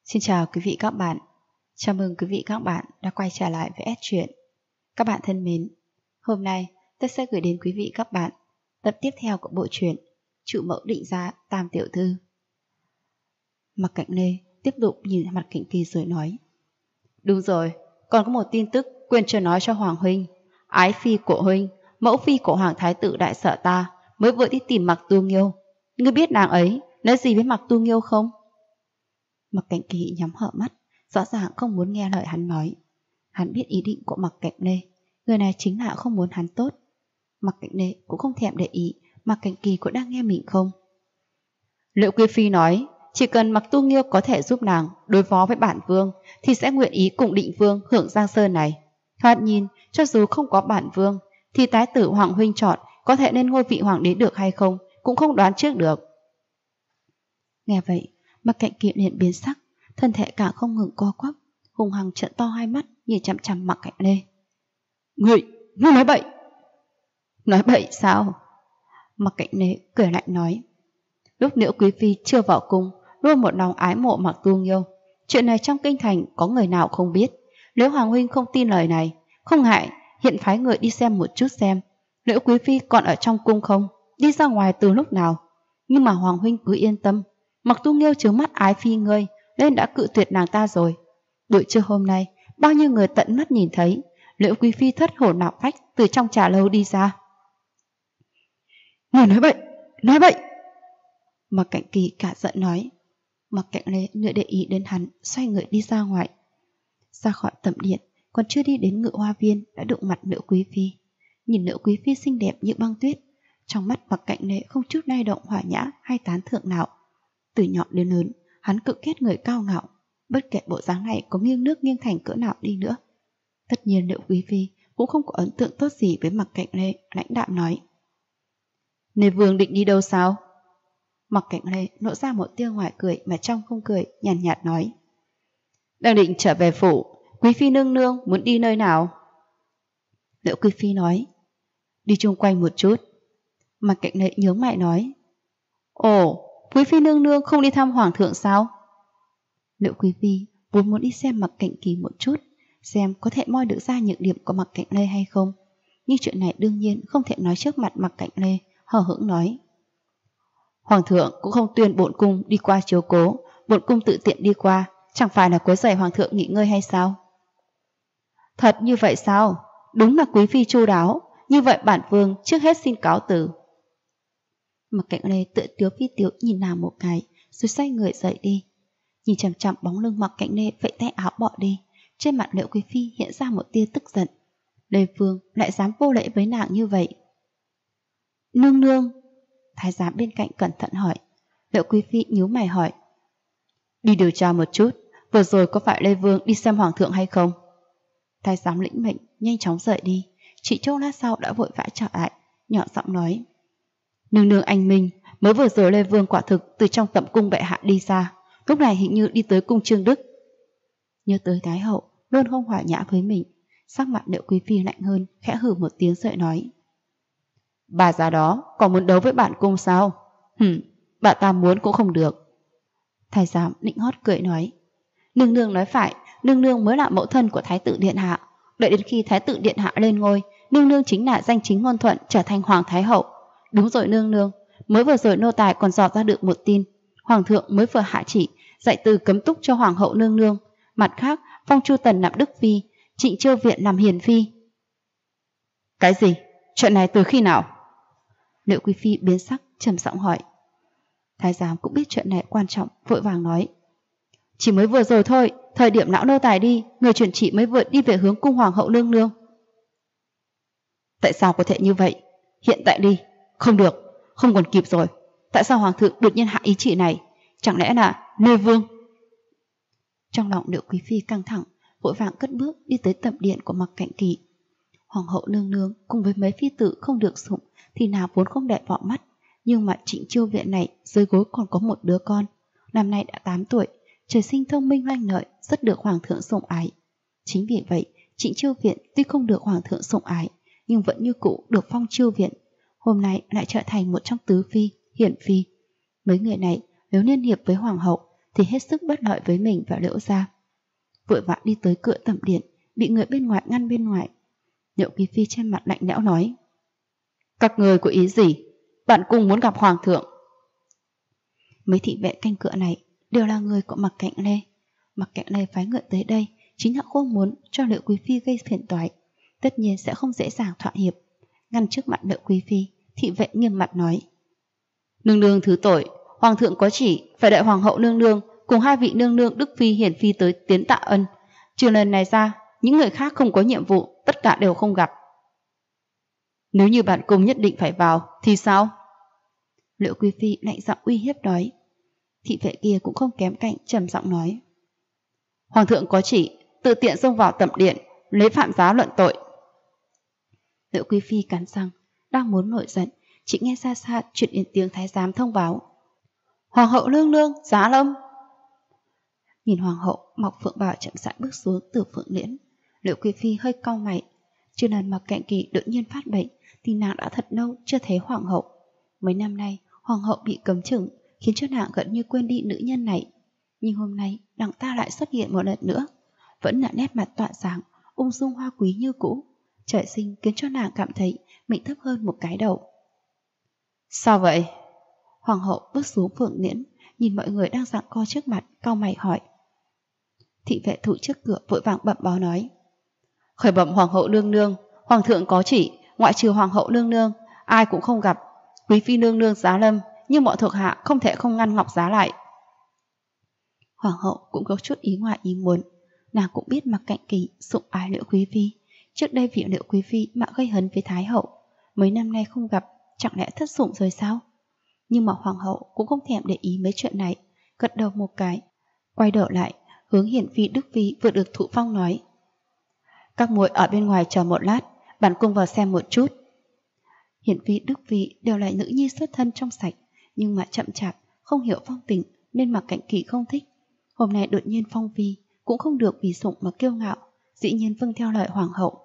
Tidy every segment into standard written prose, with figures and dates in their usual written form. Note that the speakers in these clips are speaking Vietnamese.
Xin chào quý vị các bạn. Chào mừng quý vị các bạn đã quay trở lại với S Truyện. Các bạn thân mến, hôm nay tôi sẽ gửi đến quý vị các bạn tập tiếp theo của bộ truyện Trụ Mẫu Định Gia Tam Tiểu Thư. Mặc Cạnh Lê tiếp tục nhìn mặt Cảnh Kỳ rồi nói: Đúng rồi, còn có một tin tức quên chưa nói cho Hoàng huynh. Ái phi của huynh, mẫu phi của Hoàng Thái tử đại sở ta mới vừa đi tìm Mặc Tu Nghiêu. Ngươi biết nàng ấy nói gì với Mặc Tu Nghiêu không? Mặc Cảnh Kỳ nhắm hở mắt, rõ ràng không muốn nghe lời hắn nói. Hắn biết ý định của Mặc Cạnh Lê, người này chính là không muốn hắn tốt. Mặc Cạnh Lê cũng không thèm để ý Mặc Cảnh Kỳ có đang nghe mình không. Liệu Quý Phi nói chỉ cần Mặc Tu Nghiêu có thể giúp nàng đối phó với bản vương thì sẽ nguyện ý cùng Định Vương hưởng Giang Sơn này. Thoạt nhìn, cho dù không có bản vương thì tái tử Hoàng huynh chọn có thể lên ngôi vị hoàng đế được hay không cũng không đoán trước được. Nghe vậy, Mặc Cạnh Kỳ liền biến sắc, thân thể càng không ngừng co quắp, hùng hăng trợn to hai mắt nhìn chằm chằm Mặc Cạnh Lê. Ngươi nói bậy! Nói bậy sao? Mặc Cạnh Lê cười lạnh nói: Lúc Liễu Quý Phi chưa vào cung, luôn một lòng ái mộ Mặc Tu Nghiêu. Chuyện này trong kinh thành có người nào không biết. Nếu Hoàng huynh không tin lời này, không ngại hiện phái người đi xem một chút xem Liễu Quý Phi còn ở trong cung không, đi ra ngoài từ lúc nào. Nhưng mà Hoàng huynh cứ yên tâm, Mặc Tu Nghiêu trướng mắt ái phi ngươi nên đã cự tuyệt nàng ta rồi. Buổi trưa hôm nay, bao nhiêu người tận mắt nhìn thấy Liễu Quý Phi thất hồn lạc phách từ trong trà lâu đi ra. Người nói bậy, nói bậy! Mặc Cảnh Kỳ cả giận nói. Mặc Cạnh Lê nữa để ý đến hắn, xoay người đi ra ngoài. Ra khỏi tầm điện, còn chưa đi đến Ngự Hoa Viên đã đụng mặt Liễu Quý Phi. Nhìn Liễu Quý Phi xinh đẹp như băng tuyết, trong mắt Mặc Cạnh Lê không chút lay động hòa nhã hay tán thượng nào. Từ nhỏ đến lớn, hắn cự kết người cao ngạo, bất kể bộ dáng này có nghiêng nước nghiêng thành cỡ nào đi nữa. Tất nhiên Liễu Quý Phi cũng không có ấn tượng tốt gì với Mặc Cạnh Lê, lãnh đạm nói: Lê Vương định đi đâu sao? Mặc Cạnh Lê nộ ra một tia ngoài cười mà trong không cười, nhàn nhạt nói: Đang định trở về phủ. Quý Phi nương nương muốn đi nơi nào? Liễu Quý Phi nói: Đi chung quanh một chút. Mặc Cạnh Lê nhướng mày nói: Ồ, Quý Phi nương nương không đi thăm Hoàng thượng sao? Liễu Quý Phi vốn muốn đi xem Mặc Cảnh Kỳ một chút, xem có thể moi được ra nhược điểm của Mặc Cạnh Lê hay không. Nhưng chuyện này đương nhiên không thể nói trước mặt Mặc Cạnh Lê, hờ hững nói: Hoàng thượng cũng không tuyên bổn cung đi qua chiếu cố, bổn cung tự tiện đi qua, chẳng phải là quấy rầy Hoàng thượng nghỉ ngơi hay sao? Thật như vậy sao? Đúng là Quý Phi chu đáo. Như vậy bản vương trước hết xin cáo từ. Mặc Cạnh Lê tự tiếu phi tiếu nhìn nàng một cái, rồi xoay người dậy đi. Nhìn chằm chằm bóng lưng Mặc Cạnh Lê vẫy tay áo bỏ đi, trên mặt Liễu Quý Phi hiện ra một tia tức giận. Lê Vương lại dám vô lễ với nàng như vậy. Nương nương, thái giám bên cạnh cẩn thận hỏi. Liễu Quý Phi nhíu mày hỏi: Đi điều tra một chút, vừa rồi có phải Lê Vương đi xem Hoàng thượng hay không? Thái giám lĩnh mệnh nhanh chóng rời đi, chỉ chốc lát sau đã vội vã trở lại, nhỏ giọng nói: Nương nương anh minh, mới vừa rồi Lê Vương quả thực từ trong tẩm cung bệ hạ đi ra, lúc này hình như đi tới cung Trương Đức. Nhớ tới Thái hậu luôn không hòa nhã với mình, sắc mặt Liễu Quý Phi lạnh hơn, khẽ hừ một tiếng rồi nói: Bà già đó còn muốn đấu với bản cung sao? Bà ta muốn cũng không được. Thái giám nịnh hót cười nói: Nương nương nói phải, nương nương mới là mẫu thân của Thái tử điện hạ. Đợi đến khi Thái tử điện hạ lên ngôi, nương nương chính là danh chính ngôn thuận trở thành Hoàng Thái hậu. Đúng rồi nương nương, mới vừa rồi nô tài còn dò ra được một tin, Hoàng thượng mới vừa hạ chỉ dạy từ cấm túc cho Hoàng hậu nương nương, mặt khác phong Chu Tần làm Đức Phi, Trịnh Chiêu Viện làm Hiền Phi. Cái gì? Chuyện này từ khi nào? Liễu Quý Phi biến sắc trầm giọng hỏi. Thái giám cũng biết chuyện này quan trọng, vội vàng nói: Chỉ mới vừa rồi thôi, thời điểm lão nô tài đi, người chuyển chỉ mới vừa đi về hướng cung Hoàng hậu nương nương. Tại sao có thể như vậy? Hiện tại đi. Không được, không còn kịp rồi. Tại sao Hoàng thượng đột nhiên hạ ý chỉ này? Chẳng lẽ là Lê Vương? Trong lòng Liễu Quý Phi căng thẳng, vội vàng cất bước đi tới tẩm điện của Mặc Cạnh Kỳ. Hoàng hậu nương nương cùng với mấy phi tử không được sủng thì nào vốn không đẹp vào mắt, nhưng mà Trịnh Chiêu Viện này dưới gối còn có một đứa con, năm nay đã 8 tuổi, trời sinh thông minh lanh lợi, rất được Hoàng thượng sủng ái. Chính vì vậy, Trịnh Chiêu Viện tuy không được Hoàng thượng sủng ái, nhưng vẫn như cũ được phong Chiêu Viện. Hôm nay lại trở thành một trong tứ phi, hiển phi. Mấy người này nếu liên hiệp với Hoàng hậu thì hết sức bất lợi với mình và Liễu gia. Vội vã đi tới cửa tẩm điện, bị người bên ngoài ngăn bên ngoài. Liễu Quý phi trên mặt lạnh lẽo nói: Các người có ý gì? Bản cung muốn gặp hoàng thượng. Mấy thị vệ canh cửa này đều là người của Mặc Cạnh Lê. Mặc Cạnh Lê phái người tới đây chính là không muốn cho Liễu Quý phi gây phiền toái, tất nhiên sẽ không dễ dàng thỏa hiệp. Ngăn trước mặt Liễu Quý phi, thị vệ nghiêm mặt nói: Nương nương thứ tội, hoàng thượng có chỉ phải đợi hoàng hậu nương nương cùng hai vị nương nương Đức phi Hiển phi tới tiến tạ ân. Trừ lần này ra, những người khác không có nhiệm vụ, tất cả đều không gặp. Nếu như bản cung nhất định phải vào thì sao? Liễu Quý phi lạnh giọng uy hiếp nói. Thị vệ kia cũng không kém cạnh, trầm giọng nói: Hoàng thượng có chỉ, tự tiện xông vào tẩm điện, lấy phạm giá luận tội. Liễu Quý phi cắn răng, đang muốn nổi giận, chỉ nghe xa xa truyền đến tiếng thái giám thông báo: Hoàng hậu nương nương, giá lâm. Nhìn hoàng hậu mặc phượng bào chậm rãi bước xuống từ phượng liễn, Liễu Quý phi hơi cau mày. Chưa lần Mặc Cạnh Kỳ đột nhiên phát bệnh thì nàng đã thật lâu chưa thấy hoàng hậu. Mấy năm nay hoàng hậu bị cấm chừng, khiến cho nàng gần như quên đi nữ nhân này. Nhưng hôm nay nàng ta lại xuất hiện một lần nữa, vẫn là nét mặt tỏa sáng, ung dung hoa quý như cũ. Trời sinh khiến cho nàng cảm thấy mình thấp hơn một cái đầu. Sao vậy? Hoàng hậu bước xuống phượng liễn, nhìn mọi người đang giằng co trước mặt, cau mày hỏi. Thị vệ thủ trước cửa vội vàng bẩm báo nói: Khởi bẩm hoàng hậu nương nương, hoàng thượng có chỉ, ngoại trừ hoàng hậu nương nương, ai cũng không gặp. Quý phi nương nương giá lâm, nhưng bọn thuộc hạ không thể không ngăn Ngọc Giá lại. Hoàng hậu cũng có chút ý ngoài ý muốn. Nàng cũng biết Mặc Cạnh Kỳ sủng ái Liễu Quý phi. Trước đây vì Liễu Quý phi mà gây hấn với thái hậu, mấy năm nay không gặp, chẳng lẽ thất sủng rồi sao? Nhưng mà hoàng hậu cũng không thèm để ý mấy chuyện này, gật đầu một cái, quay đầu lại hướng Hiển phi Đức phi vừa được thụ phong nói: Các muội ở bên ngoài chờ một lát, bản cung vào xem một chút. Hiển phi Đức phi đều là nữ nhi xuất thân trong sạch, nhưng mà chậm chạp, không hiểu phong tình nên Mặc Cạnh Kỳ không thích. Hôm nay đột nhiên phong vi, cũng không được vì sủng mà kiêu ngạo, dĩ nhiên vâng theo lời hoàng hậu.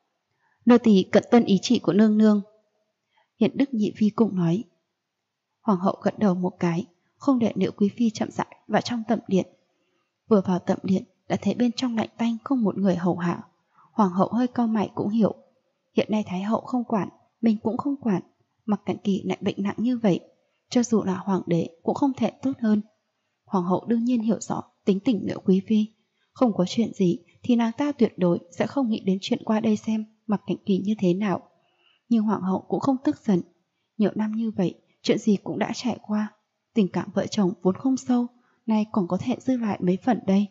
Nô tỳ cận tuân ý chỉ của nương nương. Hiển Đức nhị phi cũng nói. Hoàng hậu gật đầu một cái, không để Liễu Quý phi chậm rãi vào trong tẩm điện. Vừa vào tẩm điện đã thấy bên trong lạnh tanh không một người hầu hạ. Hoàng hậu hơi cau mày cũng hiểu, hiện nay thái hậu không quản, mình cũng không quản, Mặc Cạnh Kỳ lại bệnh nặng như vậy, cho dù là hoàng đế cũng không thể tốt hơn. Hoàng hậu đương nhiên hiểu rõ tính tình Liễu Quý phi, không có chuyện gì thì nàng ta tuyệt đối sẽ không nghĩ đến chuyện qua đây xem Mặc Cạnh Kỳ như thế nào. Nhưng hoàng hậu cũng không tức giận, nhiều năm như vậy, chuyện gì cũng đã trải qua, tình cảm vợ chồng vốn không sâu, nay còn có thể dư lại mấy phần đây.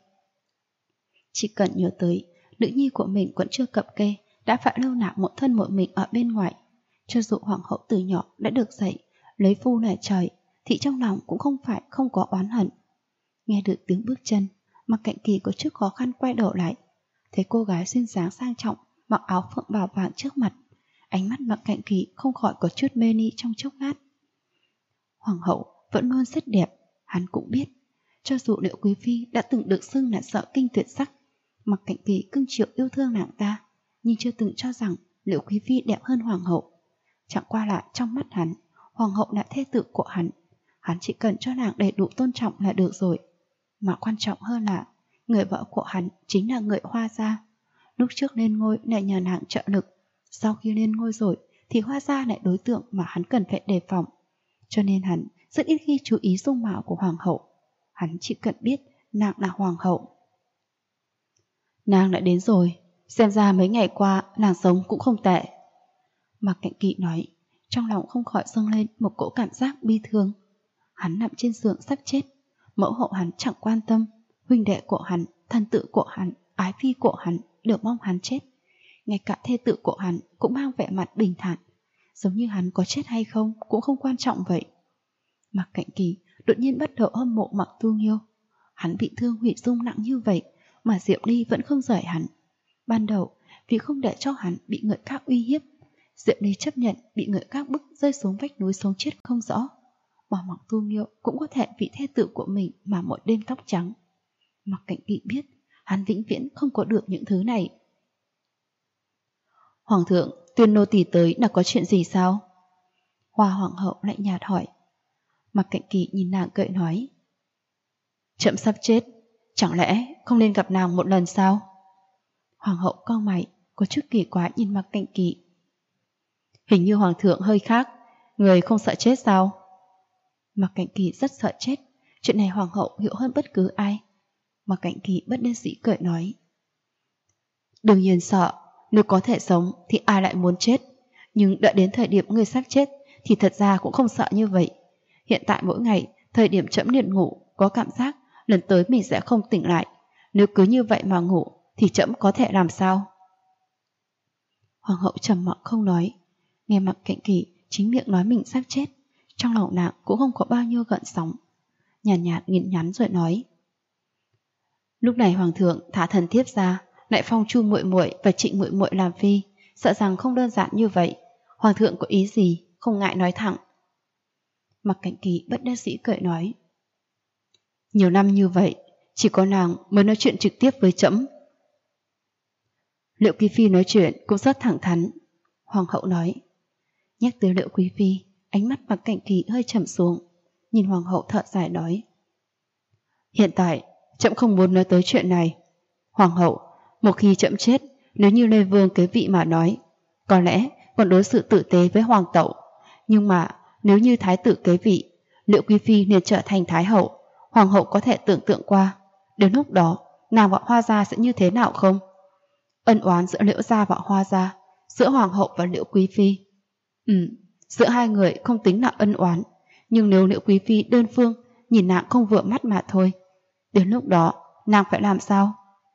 Chỉ cần nhớ tới nữ nhi của mình vẫn chưa cập kê, đã phải lưu lạc một thân một mình ở bên ngoài. Cho dù hoàng hậu từ nhỏ đã được dạy lấy phu nể trời, thì trong lòng cũng không phải không có oán hận. Nghe được tiếng bước chân, Mặc Cạnh Kỳ có chút khó khăn quay đầu lại, thấy cô gái xuyên dáng sang trọng mặc áo phượng bào vàng trước mặt, ánh mắt Mặc Cạnh Kỳ không khỏi có chút mê ni trong chốc lát. Hoàng hậu vẫn luôn rất đẹp, hắn cũng biết, cho dù Liễu Quý phi đã từng được xưng là sợ kinh tuyệt sắc, Mặc Cạnh Kỳ cưng chiều yêu thương nàng ta, nhưng chưa từng cho rằng Liễu Quý phi đẹp hơn hoàng hậu. Chẳng qua là trong mắt hắn, hoàng hậu là thê tử của hắn chỉ cần cho nàng đầy đủ tôn trọng là được rồi. Mà quan trọng hơn là người vợ của hắn chính là người Hoa gia. Lúc trước lên ngôi lại nhờ nàng trợ lực, sau khi lên ngôi rồi thì Hoa gia lại đối tượng mà hắn cần phải đề phòng. Cho nên hắn rất ít khi chú ý dung mạo của hoàng hậu. Hắn chỉ cần biết nàng là hoàng hậu. Nàng đã đến rồi, xem ra mấy ngày qua nàng sống cũng không tệ. Mặc Cạnh Kỳ nói, trong lòng không khỏi dâng lên một cỗ cảm giác bi thương. Hắn nằm trên giường sắp chết, mẫu hậu hắn chẳng quan tâm, huynh đệ của hắn, thân tự của hắn, ái phi của hắn đều mong hắn chết. Ngay cả thê tử của hắn cũng mang vẻ mặt bình thản, giống như hắn có chết hay không cũng không quan trọng vậy. Mặc Cạnh Kỳ đột nhiên bắt đầu hâm mộ Mặc Tu Nghiêu. Hắn bị thương hủy dung nặng như vậy mà Diệu Ly vẫn không rời hắn. Ban đầu vì không để cho hắn bị người khác uy hiếp, Diệu Ly chấp nhận bị người khác bức rơi xuống vách núi sống chết không rõ. Mà Mặc Tu Nghiêu cũng có thể vì thê tử của mình mà mỗi đêm tóc trắng. Mặc Cạnh Kỳ biết hắn vĩnh viễn không có được những thứ này. Hoàng thượng, tuyên nô tỳ tới là có chuyện gì sao? Hoa hoàng hậu lạnh nhạt hỏi. Mặc Cạnh Kỳ nhìn nàng cười nói, Trẫm sắp chết, chẳng lẽ không nên gặp nàng một lần sao? Hoàng hậu cau mày, có chút kỳ quái nhìn Mạc Cạnh Kỳ. Hình như hoàng thượng hơi khác, người không sợ chết sao? Mạc Cạnh Kỳ rất sợ chết, chuyện này hoàng hậu hiểu hơn bất cứ ai. Mạc Cạnh Kỳ bất đắc dĩ cười nói. Đương nhiên sợ, nếu có thể sống thì ai lại muốn chết. Nhưng đợi đến thời điểm người sắp chết thì thật ra cũng không sợ như vậy. Hiện tại mỗi ngày, thời điểm trẫm liền ngủ, có cảm giác lần tới mình sẽ không tỉnh lại. Nếu cứ như vậy mà ngủ thì trẫm có thể làm sao? Hoàng hậu trầm mặc không nói. Nghe Mạc Cạnh Kỳ chính miệng nói mình sắp chết, trong lòng nàng cũng không có bao nhiêu gợn sóng. Nhàn nhạt nhìn nhắn rồi nói. Lúc này hoàng thượng thả thần thiếp ra, lại phong Chu muội muội và Trịnh muội muội làm phi, sợ rằng không đơn giản như vậy. Hoàng thượng có ý gì, không ngại nói thẳng. Mạc Cạnh Kỳ bất đắc dĩ cười nói. Nhiều năm như vậy, chỉ có nàng mới nói chuyện trực tiếp với trẫm. Liệu Quý phi nói chuyện cũng rất thẳng thắn. Hoàng hậu nói. Nhắc tới Liệu Quý phi, ánh mắt Mạc Cạnh Kỳ hơi trầm xuống, nhìn hoàng hậu thở dài nói. Hiện tại, trẫm không muốn nói tới chuyện này. Hoàng hậu, một khi trẫm chết, nếu như Lê Vương kế vị mà nói, có lẽ còn đối xử tử tế với hoàng tẩu. Nhưng mà nếu như thái tử kế vị, Liệu Quý phi nên trở thành thái hậu, hoàng hậu có thể tưởng tượng qua, đến lúc đó nàng và Hoa gia sẽ như thế nào không? Ân oán giữa Liễu gia và Hoa gia, giữa hoàng hậu và Liễu Quý phi. Giữa hai người không tính là ân oán, nhưng nếu Liễu Quý phi đơn phương nhìn nàng không vừa mắt mà thôi, đến lúc đó nàng phải làm sao?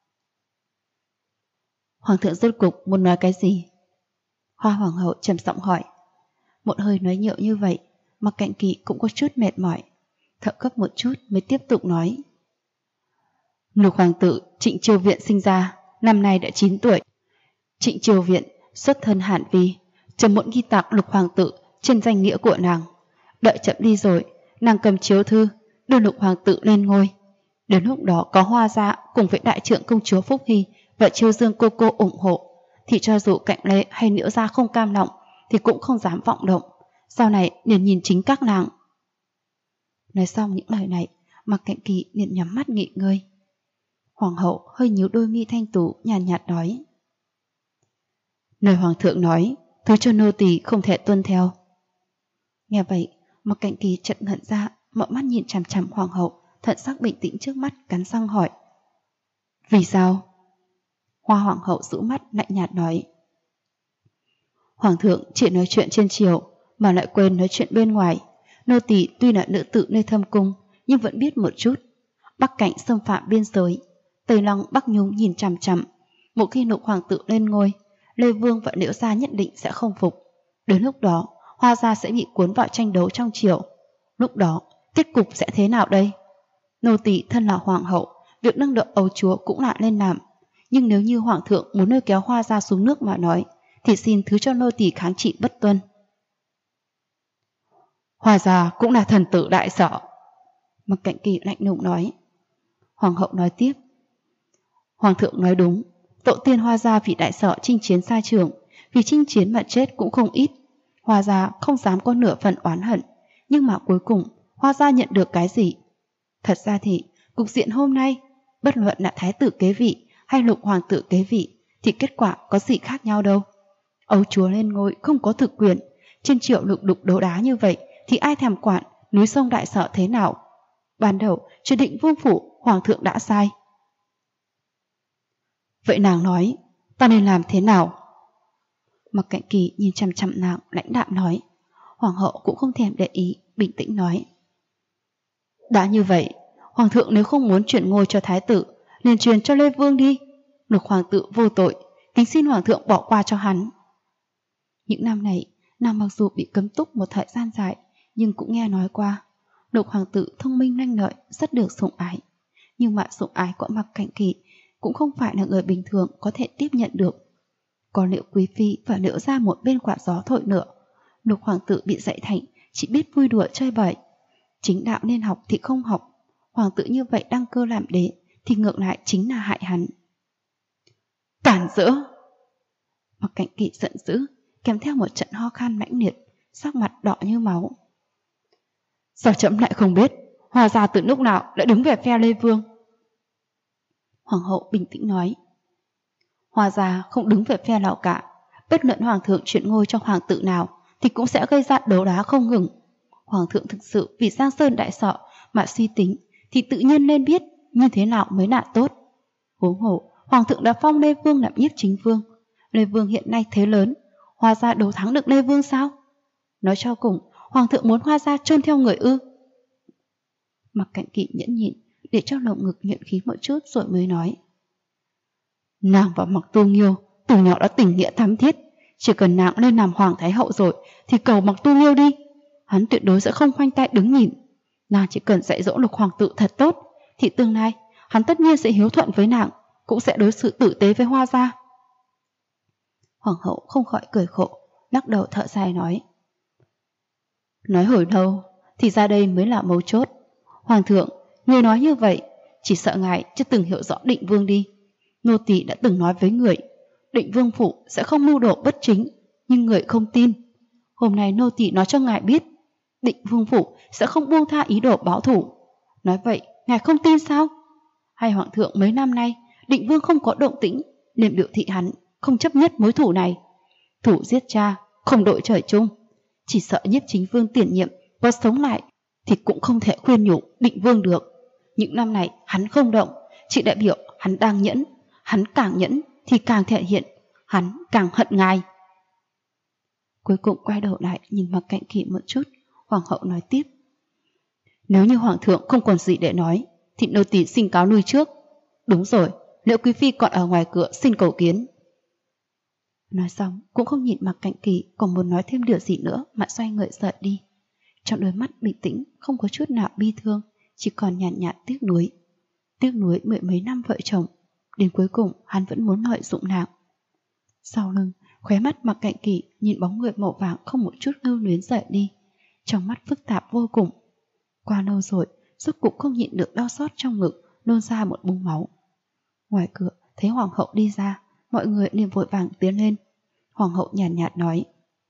Hoàng thượng rốt cục muốn nói cái gì? Hoa hoàng hậu trầm giọng hỏi. Một hơi nói nhiều như vậy, Mạc Cạnh Kỳ cũng có chút mệt mỏi, thở gấp một chút mới tiếp tục nói. Lục hoàng tử Trịnh Chiêu Viện sinh ra, năm nay đã 9 tuổi. Trịnh Chiêu Viện xuất thân Hàn Vi, trẫm muốn ghi tặng Lục hoàng tử trên danh nghĩa của nàng. Đợi trẫm đi rồi, nàng cầm chiếu thư đưa Lục hoàng tử lên ngôi. Đến lúc đó có Hoa gia cùng với đại trượng công chúa Phúc Hy và Chiêu Dương cô ủng hộ, thì cho dù Cạnh Lê hay Liễu gia không cam lòng thì cũng không dám vọng động. Sau này liền nhìn chính các nàng. Nói xong những lời này, Mạc Cạnh Kỳ liền nhắm mắt nghỉ ngơi. Hoàng hậu hơi nhíu đôi mi thanh tú, nhàn nhạt nói. Lời hoàng thượng nói, thứ cho nô tỳ không thể tuân theo. Nghe vậy, Mạc Cạnh Kỳ chợt ngẩn ra, mở mắt nhìn chằm chằm hoàng hậu, thận sắc bình tĩnh trước mắt, cắn răng hỏi. Vì sao? Hoa hoàng hậu rũ mắt lạnh nhạt nói. Hoàng thượng chỉ nói chuyện trên triều mà lại quên nói chuyện bên ngoài. Nô tỳ tuy là nữ tử nơi thâm cung, nhưng vẫn biết một chút. Bắc Cảnh xâm phạm biên giới, Tây Lăng Bắc Nhung nhìn chằm chằm. Một khi Lục hoàng tử lên ngôi, Lê Vương và Liễu gia nhất định sẽ không phục. Đến lúc đó, Hoa gia sẽ bị cuốn vào tranh đấu trong triều. Lúc đó, kết cục sẽ thế nào đây? Nô tỳ thân là hoàng hậu, việc nâng đỡ ấu chúa cũng lại lên làm. Nhưng nếu như hoàng thượng muốn lôi kéo Hoa gia xuống nước mà nói, thì xin thứ cho nô tỳ kháng trị bất tuân. Hoa gia cũng là thần tử đại sở. Mạc Cạnh Kỳ lạnh lùng nói. Hoàng hậu nói tiếp. Hoàng thượng nói đúng, tổ tiên Hoa gia vì đại sở chinh chiến xa trường, vì chinh chiến mà chết cũng không ít. Hoa gia không dám có nửa phần oán hận, nhưng mà cuối cùng Hoa gia nhận được cái gì? Thật ra thì cục diện hôm nay, bất luận là thái tử kế vị hay Lục hoàng tử kế vị, thì kết quả có gì khác nhau đâu. Ấu chúa lên ngôi không có thực quyền, trên triệu lục đục đấu đá như vậy thì ai thèm quản núi sông đại sở thế nào? Ban đầu quyết định vương phủ, hoàng thượng đã sai. Vậy nàng nói, ta nên làm thế nào? Mạc Cạnh Kỳ nhìn chằm chằm nàng, lãnh đạm nói. Hoàng hậu cũng không thèm để ý, bình tĩnh nói. Đã như vậy, hoàng thượng nếu không muốn chuyển ngôi cho thái tử, liền truyền cho Lê Vương đi. Lục hoàng tử vô tội, kính xin hoàng thượng bỏ qua cho hắn. Những năm này, nàng mặc dù bị cấm túc một thời gian dài, nhưng cũng nghe nói qua. Lục hoàng tử thông minh lanh lợi, rất được sủng ái. Nhưng mà sủng ái của Mạc Cạnh Kỳ cũng không phải là người bình thường có thể tiếp nhận được. Còn Liễu Quý phi và Liễu gia một bên quả gió thổi nữa, Lục hoàng tử bị dạy thành chỉ biết vui đùa chơi bời. Chính đạo nên học thì không học. Hoàng tử như vậy đăng cơ làm đế thì ngược lại chính là hại hắn. Cản rỡ! Mạc Cạnh Kỳ giận dữ, kèm theo một trận ho khan mãnh liệt, sắc mặt đỏ như máu. Sao trẫm lại không biết Hoa gia từ lúc nào đã đứng về phe Lê Vương? Hoàng hậu bình tĩnh nói. Hoa gia không đứng về phe nào cả. Bất luận hoàng thượng chuyển ngôi cho hoàng tử nào thì cũng sẽ gây ra đấu đá không ngừng. Hoàng thượng thực sự vì Giang Sơn đại sọ mà suy tính thì tự nhiên nên biết như thế nào mới là tốt. Huống hồ hoàng thượng đã phong Lê Vương làm nhiếp chính vương. Lê Vương hiện nay thế lớn, Hoa gia đấu thắng được Lê Vương sao? Nói cho cùng, hoàng thượng muốn Hoa gia chôn theo người ư? Mặc Cạnh Kỵ nhẫn nhịn để cho lồng ngực nhuận khí một chút rồi mới nói. Nàng và Mặc Tu Nghiêu từ nhỏ đã tình nghĩa thắm thiết, chỉ cần nàng lên làm hoàng thái hậu rồi thì cầu Mặc Tu Nghiêu đi, hắn tuyệt đối sẽ không khoanh tay đứng nhìn. Nàng chỉ cần dạy dỗ Lục hoàng tử thật tốt thì tương lai hắn tất nhiên sẽ hiếu thuận với nàng, cũng sẽ đối xử tử tế với Hoa gia. Hoàng hậu không khỏi cười khổ, lắc đầu thở dài nói. Nói hồi đâu thì ra đây mới là mấu chốt. Hoàng thượng, người nói như vậy chỉ sợ ngài chưa từng hiểu rõ Định Vương đi. Nô tỳ đã từng nói với người, Định Vương phủ sẽ không mưu đồ bất chính, nhưng người không tin. Hôm nay nô tỳ nói cho ngài biết, Định Vương phủ sẽ không buông tha ý đồ báo thù. Nói vậy ngài không tin sao? Hay hoàng thượng mấy năm nay Định Vương không có động tĩnh nên biểu thị hắn không chấp nhất mối thù này. Thủ giết cha không đội trời chung, chỉ sợ nhiếp chính vương tiền nhiệm có sống lại thì cũng không thể khuyên nhủ Định Vương được. Những năm này hắn không động, chỉ đại biểu hắn đang nhẫn. Hắn càng nhẫn thì càng thể hiện hắn càng hận ngài. Cuối cùng quay đầu lại nhìn Mặc Cạnh Kỵ một chút, hoàng hậu nói tiếp. Nếu như hoàng thượng không còn gì để nói thì nô tỳ xin cáo lui trước. Đúng rồi, Liễu quý phi còn ở ngoài cửa xin cầu kiến. Nói xong cũng không nhìn Mặc Cạnh Kỵ còn muốn nói thêm điều gì nữa mà xoay người rời đi. Trong đôi mắt bình tĩnh không có chút nào bi thương, chỉ còn nhàn nhạt tiếc nuối. Tiếc nuối mười mấy năm vợ chồng, đến cuối cùng hắn vẫn muốn lợi dụng nàng. Sau lưng, khóe mắt Mặc Cạnh Kỵ nhìn bóng người màu vàng không một chút lưu luyến rời đi, trong mắt phức tạp vô cùng. Qua lâu rồi, rốt cục không nhịn được đau xót trong ngực, nôn ra một búng máu. Ngoài cửa thấy hoàng hậu đi ra, mọi người liền vội vàng tiến lên. Hoàng hậu nhàn nhạt nói.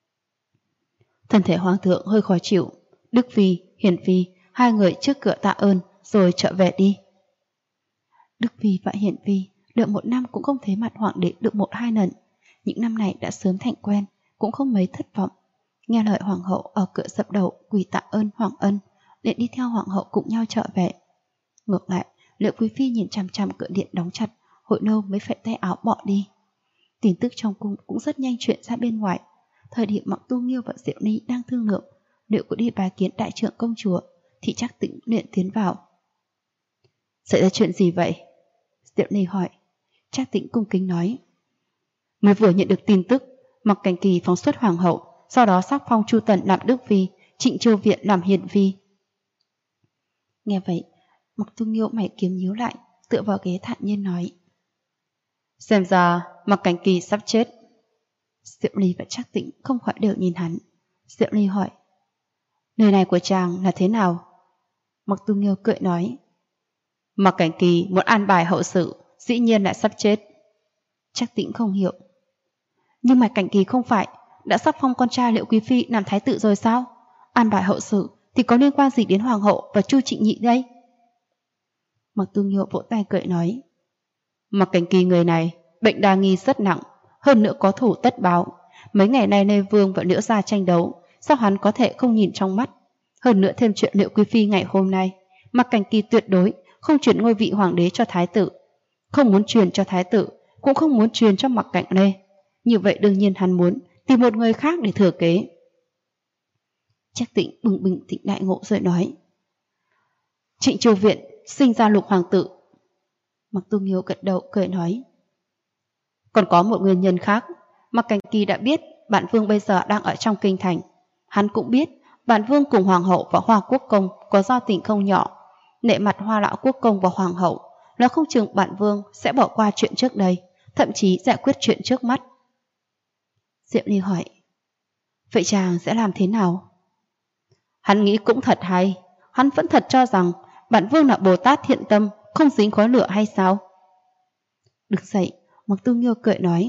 Thân thể hoàng thượng hơi khó chịu, Đức phi, Hiền phi, hai người trước cửa tạ ơn rồi trở về đi. Đức phi và Hiền phi đợi một năm cũng không thấy mặt hoàng đế được một hai lần. Những năm này đã sớm thành quen, cũng không mấy thất vọng. Nghe lời hoàng hậu ở cửa dập đầu quỳ tạ ơn Hoàng Ân, liền đi theo hoàng hậu cùng nhau trở về. Ngược lại, Liễu quý phi nhìn chằm chằm cửa điện đóng chặt, hồi lâu mới phải tay áo bỏ đi. Tin tức trong cung cũng rất nhanh truyền ra bên ngoài. Thời điểm Mặc Tu Nghiêu và Diệu Ni đang thương lượng liệu có đi bái kiến đại trưởng công chúa thì Trác Tĩnh liền tiến vào. Xảy ra chuyện gì vậy? Diệu Ni hỏi. Trác Tĩnh cung kính nói. Mới vừa nhận được tin tức Mặc Cảnh Kỳ phóng xuất hoàng hậu, sau đó sắc phong Chu Tần làm Đức phi, Trịnh Chiêu Viện làm Hiền phi. Nghe vậy, Mặc Tu Nghiêu mày kiếm nhíu lại, tựa vào ghế thản nhiên nói. Xem ra Mặc Cảnh Kỳ sắp chết. Diệu Ly và Trác Tĩnh không khỏi đều nhìn hắn. Diệu Ly hỏi. Lời này của chàng là thế nào? Mặc Tu Nghiêu cười nói. Mặc Cảnh Kỳ muốn an bài hậu sự, dĩ nhiên lại sắp chết. Trác Tĩnh không hiểu. Nhưng mà Cảnh Kỳ không phải đã sắp phong con trai Liễu quý phi làm thái tử rồi sao? An bài hậu sự thì có liên quan gì đến hoàng hậu và Chu Trịnh Nhị đây? Mặc Tu Nghiêu vỗ tay cười nói. Mặc Cảnh Kỳ người này bệnh đa nghi rất nặng, hơn nữa có thủ tất báo. Mấy ngày nay Lê Vương và Liễu gia tranh đấu, sao hắn có thể không nhìn trong mắt? Hơn nữa thêm chuyện Liễu quý phi ngày hôm nay, Mặc Cảnh Kỳ tuyệt đối không chuyển ngôi vị hoàng đế cho thái tử, không muốn truyền cho thái tử, cũng không muốn truyền cho Mặc Cảnh Lê. Như vậy đương nhiên hắn muốn tìm một người khác để thừa kế. Trác Tĩnh bừng bừng tỉnh đại ngộ rồi nói. Trịnh Chiêu Viện sinh ra Lục hoàng tử. Mặc Tu Nghiêu gật đầu cười nói. Còn có một nguyên nhân khác. Mặc Cảnh Kỳ đã biết bản vương bây giờ đang ở trong kinh thành. Hắn cũng biết bản vương cùng hoàng hậu và Hoa Quốc công có giao tình không nhỏ. Nể mặt Hoa lão quốc công và hoàng hậu, là không chừng bản vương sẽ bỏ qua chuyện trước đây, thậm chí giải quyết chuyện trước mắt. Diệu Ly hỏi. Vậy chàng sẽ làm thế nào? Hắn nghĩ cũng thật hay. Hắn vẫn thật cho rằng bản vương là Bồ Tát thiện tâm, không dính khói lửa hay sao? Được dậy, Mặc Tu Nghiêu cười nói.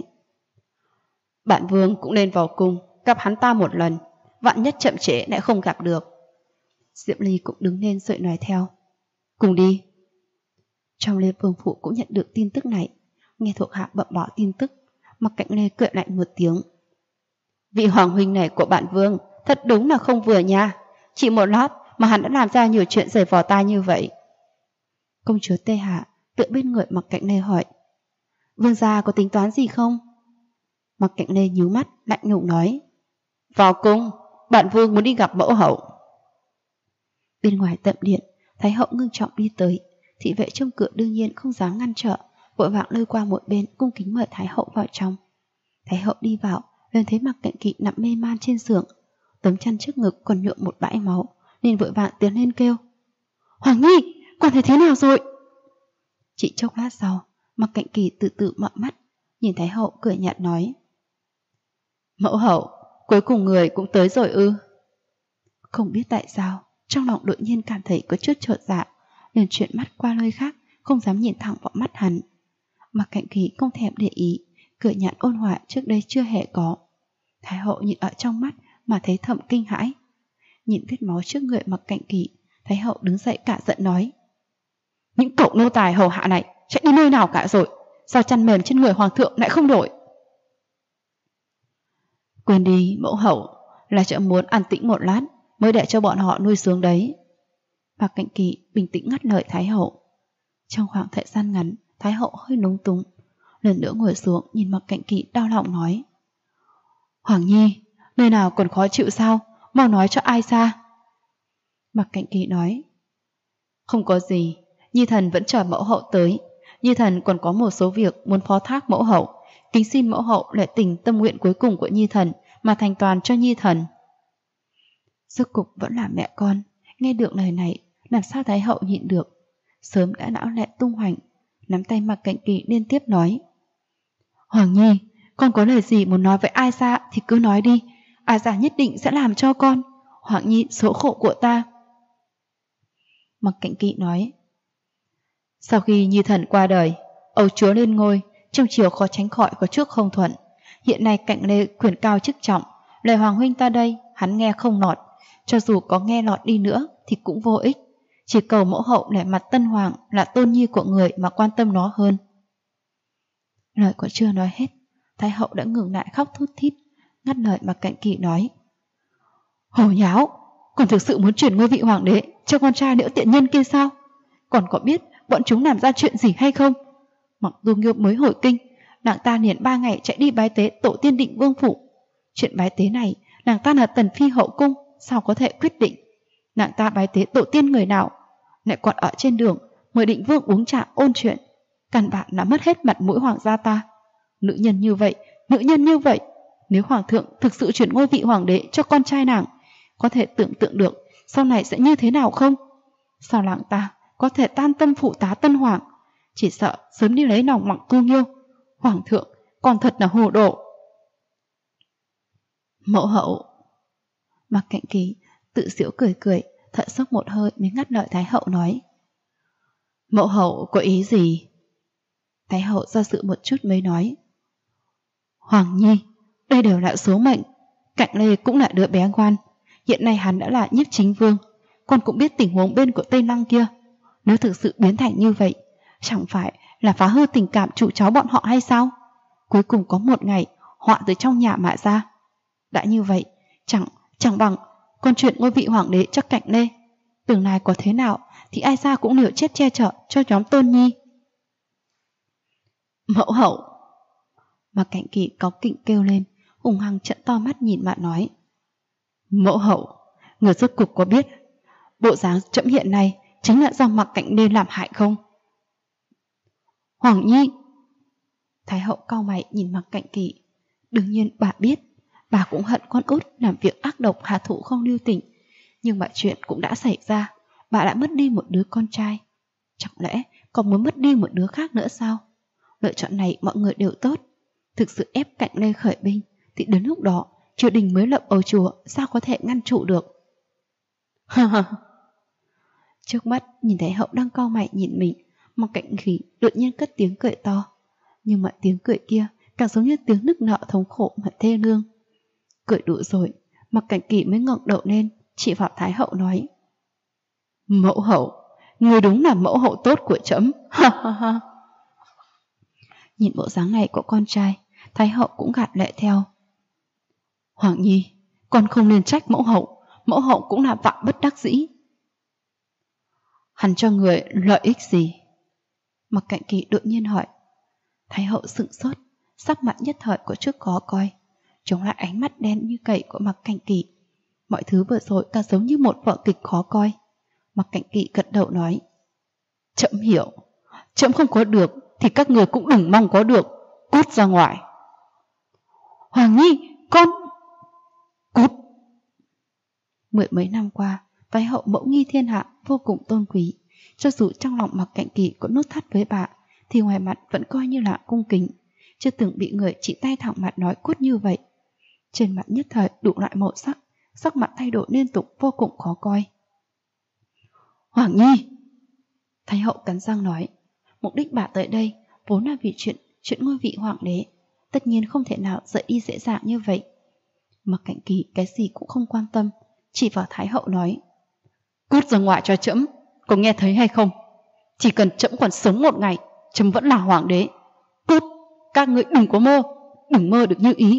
Bản vương cũng nên vào cung gặp hắn ta một lần, vạn nhất chậm trễ lại không gặp được. Diệm Ly cũng đứng lên rồi nói theo. Cùng đi. Trong Lê Vương Phủ cũng nhận được tin tức này. Nghe thuộc hạ bậm bỏ tin tức, Mặc Cạnh Lê cười lạnh một tiếng. Vị hoàng huynh này của bạn Vương thật đúng là không vừa nha. Chỉ một lát mà hắn đã làm ra nhiều chuyện giày vò ta như vậy. Công chúa Tê Hạ tựa bên người Mặc Cạnh Lê hỏi. Vương gia có tính toán gì không? Mặc Cạnh Lê nhíu mắt lạnh lùng nói. Vào cung, bạn Vương muốn đi gặp mẫu hậu. Bên ngoài tẩm điện, Thái hậu ngưng trọng đi tới. Thị vệ trong cửa đương nhiên không dám ngăn trở, vội vàng lôi qua một bên cung kính mời Thái hậu vào trong. Thái hậu đi vào, liền thấy Mặc Cạnh Kỵ nằm mê man trên giường, tấm chăn trước ngực còn nhuộm một bãi máu, nên vội vàng tiến lên kêu. Hoàng nhi, con thấy thế nào rồi? Chỉ chốc lát sau, Mặc Cạnh Kỵ từ từ mở mắt, nhìn Thái hậu cười nhạt nói. Mẫu hậu, cuối cùng người cũng tới rồi ư? Không biết tại sao, trong lòng đột nhiên cảm thấy có chút chột dạ, liền chuyển mắt qua nơi khác, không dám nhìn thẳng vào mắt hắn. Mặc Cạnh Kỵ không thèm để ý, cười nhạt ôn hòa trước đây chưa hề có. Thái hậu nhìn ở trong mắt mà thấy thầm kinh hãi. Nhìn vết máu trước người Mặc Cạnh Kỵ, Thái hậu đứng dậy cả giận nói. Những cậu nô tài hầu hạ này chạy đi nơi nào cả rồi? Sao chăn mền trên người hoàng thượng lại không đổi? Quên đi mẫu hậu, là chậm muốn an tĩnh một lát mới để cho bọn họ nuôi xuống đấy. Mặc Cạnh Kỵ bình tĩnh ngắt lời Thái hậu. Trong khoảng thời gian ngắn, Thái hậu hơi lúng túng, lần nữa ngồi xuống nhìn Mặc Cạnh Kỵ đau lòng nói. Hoàng nhi, nơi nào còn khó chịu sao? Mau nói cho ai xa. Mặc Cạnh Kỵ nói. Không có gì, Nhi thần vẫn chờ mẫu hậu tới. Nhi thần còn có một số việc muốn phó thác mẫu hậu. Kính xin mẫu hậu lệ tình tâm nguyện cuối cùng của Nhi thần mà thành toàn cho Nhi thần. Rốt cục vẫn là mẹ con, nghe được lời này, làm sao Thái hậu nhịn được. Sớm đã não lệ tung hoành, nắm tay Mặc Cạnh Kỵ liên tiếp nói. Hoàng nhi, con có lời gì muốn nói với ai ra thì cứ nói đi, ai ra nhất định sẽ làm cho con. Hoàng nhi số khổ của ta. Mặc Cạnh Kỵ nói. Sau khi Nhi thần qua đời, âu chúa lên ngôi, trong triều khó tránh khỏi có chút không thuận. Hiện nay Cạnh Lê quyền cao chức trọng, lời hoàng huynh ta đây hắn nghe không lọt, cho dù có nghe lọt đi nữa thì cũng vô ích. Chỉ cầu mẫu hậu để mặt tân hoàng là tôn nhi của người mà quan tâm nó hơn. Lời còn chưa nói hết, Thái hậu đã ngừng lại khóc thút thít, ngắt lời Mặc Cạnh Kỵ nói. Hồ nháo, còn thực sự muốn chuyển ngôi vị hoàng đế cho con trai nữ tiện nhân kia sao? Còn có biết bọn chúng làm ra chuyện gì hay không? Mặc Du Nghiêu mới hồi kinh, nàng ta liền 3 ngày chạy đi bái tế tổ tiên Định Vương phủ. Chuyện bái tế này, nàng ta là tần phi hậu cung, sao có thể quyết định? Nàng ta bái tế tổ tiên người nào? Lại còn ở trên đường mời Định Vương uống trà ôn chuyện, căn bản là mất hết mặt mũi hoàng gia ta. Nữ nhân như vậy, nếu hoàng thượng thực sự chuyển ngôi vị hoàng đế cho con trai nàng, có thể tưởng tượng được sau này sẽ như thế nào không? Sao nàng ta có thể tan tâm phụ tá tân hoàng? Chỉ sợ sớm đi lấy lòng Mặc Du Nghiêu. Hoàng thượng còn thật là hồ đồ. Mẫu hậu. Mặc Cạnh Kỵ tự giễu cười, thở sốc một hơi mới ngắt lời Thái hậu nói. Mẫu hậu có ý gì? Thái hậu do dự một chút mới nói. Hoàng nhi, đây đều là số mệnh. Cạnh Lê cũng là đứa bé ngoan. Hiện nay hắn đã là nhiếp chính vương. Con cũng biết tình huống bên của Tây Lăng kia. Nếu thực sự biến thành như vậy, chẳng phải là phá hư tình cảm chủ cháu bọn họ hay sao? Cuối cùng có một ngày họa từ trong nhà mà ra. Đã như vậy, chẳng bằng con chuyển ngôi vị hoàng đế cho Cạnh Lê. Tương lai có thế nào thì ai ra cũng liều chết che chở cho nhóm Tôn Nhi. Mẫu hậu. Mặc Cạnh Kỵ cáu kỉnh kêu lên, hùng hăng trợn to mắt nhìn mà nói. Mẫu hậu, người rốt cục có biết bộ dáng chậm hiện nay chính là do Mặc Cạnh Lê làm hại không? Hoàng nhi. Thái hậu cau mày nhìn Mặc Cạnh Kỵ. Đương nhiên bà biết, bà cũng hận con út làm việc ác độc hạ thủ không lưu tình. Nhưng mà chuyện cũng đã xảy ra, bà đã mất đi một đứa con trai. Chẳng lẽ còn muốn mất đi một đứa khác nữa sao? Lựa chọn này mọi người đều tốt. Thực sự ép Cạnh Lê khởi binh thì đến lúc đó triều đình mới lập ầu chùa, sao có thể ngăn trụ được? Trước mắt nhìn thấy hậu đang cau mày nhìn mình, Mặc Cạnh Kỵ đột nhiên cất tiếng cười to. Nhưng mà tiếng cười kia càng giống như tiếng nức nở thống khổ mà thê lương. Cười đủ rồi, Mặc Cạnh Kỵ mới ngẩng đầu lên, chỉ vào Thái hậu nói. Mẫu hậu, người đúng là mẫu hậu tốt của trẫm. Ha ha ha. Nhìn bộ dáng này của con trai, Thái hậu cũng gạt lệ theo. Hoàng nhi, con không nên trách mẫu hậu cũng là vạn bất đắc dĩ. Hắn cho người lợi ích gì? Mặc Cạnh Kỳ đột nhiên hỏi. Thái hậu sững sốt, sắc mặt nhất thời của trước khó coi, chống lại ánh mắt đen như cậy của Mặc Cạnh Kỳ. Mọi thứ vừa rồi càng giống như một vở kịch khó coi. Mặc Cạnh Kỳ gật đầu nói. Trẫm hiểu, trẫm không có được thì các người cũng đừng mong có được, cút ra ngoài. Hoàng nhi, con... Cút. Mười mấy năm qua, Thái hậu mẫu nghi thiên hạ vô cùng tôn quý. Cho dù trong lòng Mặc Cạnh Kỳ có nút thắt với bà, thì ngoài mặt vẫn coi như là cung kính, chưa từng bị người chỉ tay thẳng mặt nói cút như vậy. Trên mặt nhất thời đủ loại màu sắc, sắc mặt thay đổi liên tục vô cùng khó coi. Hoàng nhi, Thái hậu cắn răng nói, mục đích bà tới đây vốn là vì chuyện ngôi vị hoàng đế, tất nhiên không thể nào rời đi dễ dàng như vậy. Mặc Cạnh Kỳ cái gì cũng không quan tâm, chỉ vào Thái hậu nói. Cút ra ngoài cho trẫm, có nghe thấy hay không? Chỉ cần trẫm còn sống một ngày, trẫm vẫn là hoàng đế. Cút, các ngươi đừng có mơ, đừng mơ được như ý.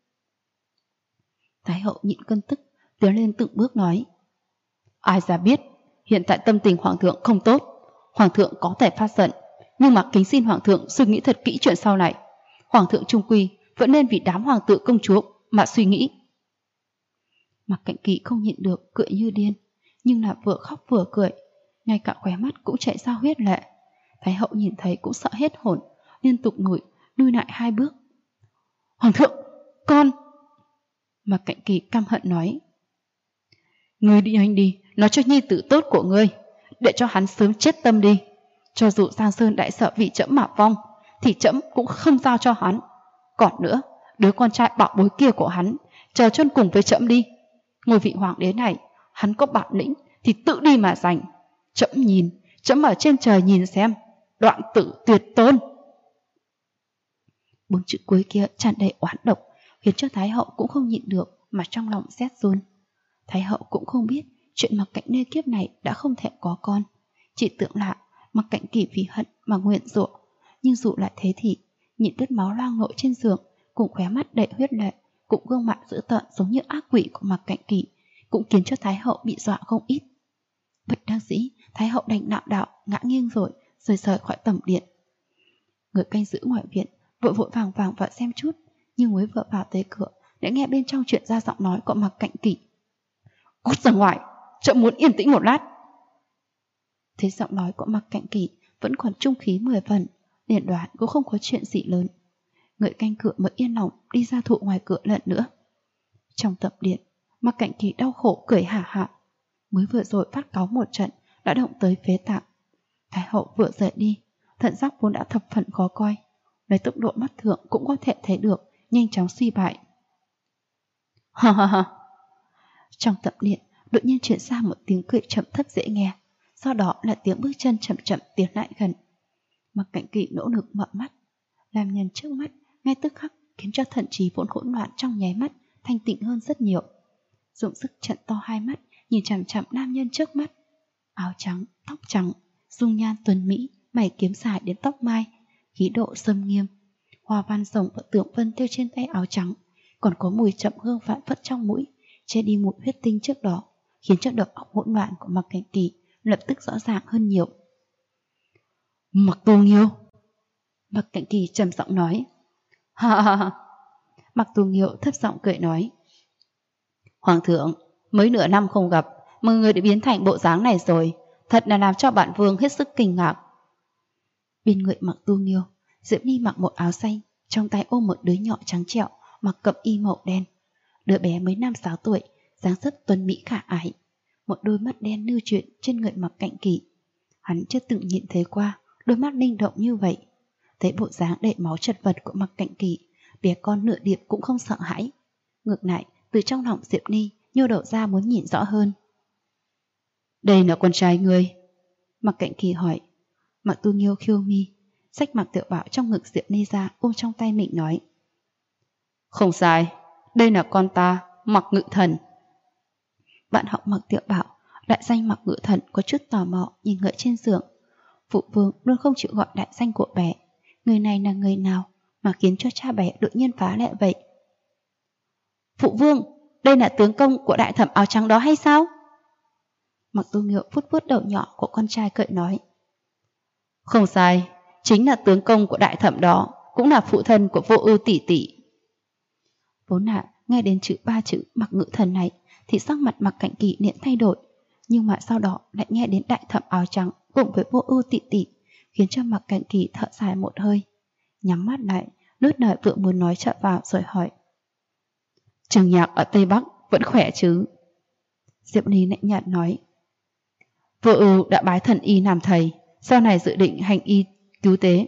Thái hậu nhịn cơn tức, tiến lên từng bước nói. Ai ra biết, hiện tại tâm tình hoàng thượng không tốt, hoàng thượng có thể phát giận, nhưng mà kính xin hoàng thượng suy nghĩ thật kỹ chuyện sau này. Hoàng thượng trung quy vẫn nên vì đám hoàng tử công chúa mà suy nghĩ. Mặc Cạnh Kỳ không nhịn được cười như điên, nhưng là vừa khóc vừa cười, ngay cả khóe mắt cũng chảy ra huyết lệ. Thái hậu nhìn thấy cũng sợ hết hồn, liên tục lui lại 2 bước. Hoàng thượng, con... Mặc Cạnh Kỳ căm hận nói. Ngươi đi nhanh đi, nói cho nhi tử tốt của ngươi, để cho hắn sớm chết tâm đi. Cho dù Giang Sơn đại sợ vì trẫm mà vong, thì trẫm cũng không giao cho hắn. Còn nữa, đứa con trai bảo bối kia của hắn, chờ chôn cùng với trẫm đi. Ngôi vị hoàng đế này, hắn có bản lĩnh thì tự đi mà giành. Trẫm ở trên trời nhìn xem, đoạn tử tuyệt tôn. 4 chữ cuối kia tràn đầy oán độc, khiến cho Thái hậu cũng không nhịn được mà trong lòng rét run. Thái hậu cũng không biết chuyện Mặc Cạnh Nê kiếp này đã không thể có con, chỉ tưởng là Mặc Cạnh Kỳ vì hận mà nguyện rủa. Nhưng dù lại thế thì nhịn vết máu loang lổ trên giường, cùng khóe mắt đầy huyết lệ, cũng gương mặt dữ tợn giống như ác quỷ của Mặc Cạnh Kỳ, cũng khiến cho Thái hậu bị dọa không ít. Bất đắc dĩ, Thái hậu đành nạo đạo ngã nghiêng rồi rời khỏi tẩm điện. Người canh giữ ngoài viện vội vội vàng vàng vào xem chút, nhưng mới vừa vào tới cửa đã nghe bên trong truyền ra giọng nói của Mặc Cạnh Kỳ. Cút ra ngoài, trẫm muốn yên tĩnh một lát. Thế giọng nói của Mặc Cạnh Kỳ vẫn còn trung khí 10 phần, liền đoán cũng không có chuyện gì lớn. Người canh cửa mới yên lòng đi ra thụ ngoài cửa lần nữa. Trong tập điện, Mặc Cạnh Kỳ đau khổ cười hả hả. Mới vừa rồi phát cáu một trận đã động tới phế tạng. Thái hậu vừa rời đi, thận giác vốn đã thập phần khó coi, lấy tốc độ mắt thường cũng có thể thấy được nhanh chóng suy bại. Ha ha ha. Trong tập điện đột nhiên chuyển ra một tiếng cười trầm thấp dễ nghe, sau đó là tiếng bước chân chậm chậm tiến lại gần. Mặc Cạnh Kỳ nỗ lực mở mắt, làm nhân trước mắt ngay tức khắc khiến cho thận trí vốn hỗn loạn trong nháy mắt thanh tịnh hơn rất nhiều. Dùng sức trợn to hai mắt nhìn chằm chằm nam nhân trước mắt. Áo trắng, tóc trắng, dung nhan tuấn mỹ, mày kiếm dài đến tóc mai, khí độ sâm nghiêm. Hoa văn rồng và tượng vân thêu trên tay áo trắng, còn có mùi chậm hương phản phất trong mũi, che đi mùi huyết tinh trước đó, khiến cho đầu óc hỗn loạn của Mặc Cạnh Kỳ lập tức rõ ràng hơn nhiều. Mặc Tu Nghiêu. Mặc Cạnh Kỳ trầm giọng nói. Ha ha ha. Mặc Tu Nghiêu thấp giọng cười nói. Hoàng thượng, mới nửa năm không gặp mà người đã biến thành bộ dáng này rồi, thật là làm cho bản vương hết sức kinh ngạc. Bên người Mặc Tu Nghiêu, Diễm Nhi mặc một áo xanh, trong tay ôm một đứa nhỏ trắng trẻo mặc cẩm y màu đen. Đứa bé mới 5-6 tuổi, dáng dấp tuấn mỹ khả ái, một đôi mắt đen lưu chuyển trên người Mặc Cạnh Kỳ. Hắn chưa từng nhìn thấy qua đôi mắt linh động như vậy. Thấy bộ dáng đầy máu chật vật của Mặc Cạnh Kỳ, bé con nửa điểm cũng không sợ hãi. Ngược lại, từ trong lòng Diệp Ni nhô đầu ra muốn nhìn rõ hơn. Đây là con trai ngươi? Mặc Cạnh Kỳ hỏi. Mặc Tu Nghiêu khiêu mi, xách Mặc Tiểu Bảo trong ngực Diệp Ni ra ôm trong tay mình nói. Không sai, đây là con ta, Mặc Ngự Thần. Bạn học Mặc Tiểu Bảo Đại danh Mặc Ngự Thần có chút tò mò nhìn người trên giường. Phụ vương luôn không chịu gọi đại danh của bé. Người này là người nào mà khiến cho cha bé đột nhiên phá lệ vậy? Phụ vương, đây là tướng công của đại thẩm áo trắng đó hay sao? Mặc Tu Nghiêu vuốt vuốt đầu nhỏ của con trai cậy nói. Không sai, chính là tướng công của đại thẩm đó, cũng là phụ thân của Vô Ưu tỷ tỷ. Vốn là nghe đến ba chữ Mặc Ngự Thần này thì sắc mặt Mặc Cảnh Kỳ liền thay đổi, nhưng mà sau đó lại nghe đến đại thẩm áo trắng cùng với Vô Ưu tỷ tỷ, khiến cho Mặc Cảnh Kỳ thở dài một hơi, nhắm mắt lại, nuốt lời vừa muốn nói trở vào rồi hỏi. Trường Nhạc ở Tây Bắc vẫn khỏe chứ? Diệp Ly lạnh nhạt nói. Vô Ưu đã bái thần y làm thầy, sau này dự định hành y cứu tế.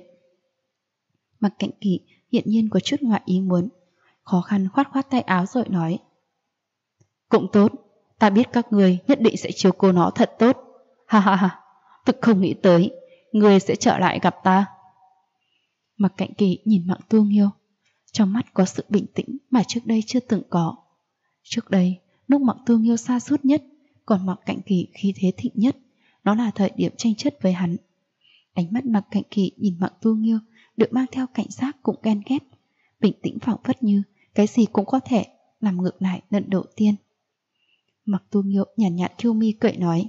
Mặc Cảnh Kỳ hiện nhiên có chút ngoại ý muốn, khó khăn khoát khoát tay áo rồi nói. Cũng tốt, ta biết các người nhất định sẽ chiếu cố nó thật tốt. Ha ha ha, thực không nghĩ tới, người sẽ trở lại gặp ta. Mặc Cảnh Kỳ nhìn Mặc Tu Nghiêu, trong mắt có sự bình tĩnh mà trước đây chưa từng có. Trước đây, lúc Mặc Tu Nghiêu sa sút nhất, còn Mặc Cảnh Kỳ khí thế thịnh nhất, nó là thời điểm tranh chấp với hắn. Ánh mắt Mặc Cảnh Kỳ nhìn Mặc Tu Nghiêu được mang theo cảnh giác cũng ghen ghét, bình tĩnh phảng phất như cái gì cũng có thể làm ngược lại lần đầu tiên. Mặc Tu Nghiêu nhàn nhạt khiêu mi cười nói.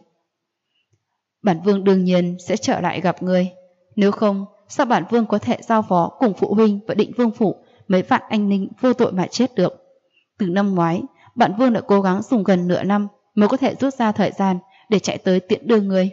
Bản vương đương nhiên sẽ trở lại gặp ngươi, nếu không sao bản vương có thể giao phó cùng phụ huynh và Định Vương phủ mấy vạn anh ninh vô tội mà chết được. Từ năm ngoái, bản vương đã cố gắng dùng gần nửa năm mới có thể rút ra thời gian để chạy tới tiễn đưa ngươi.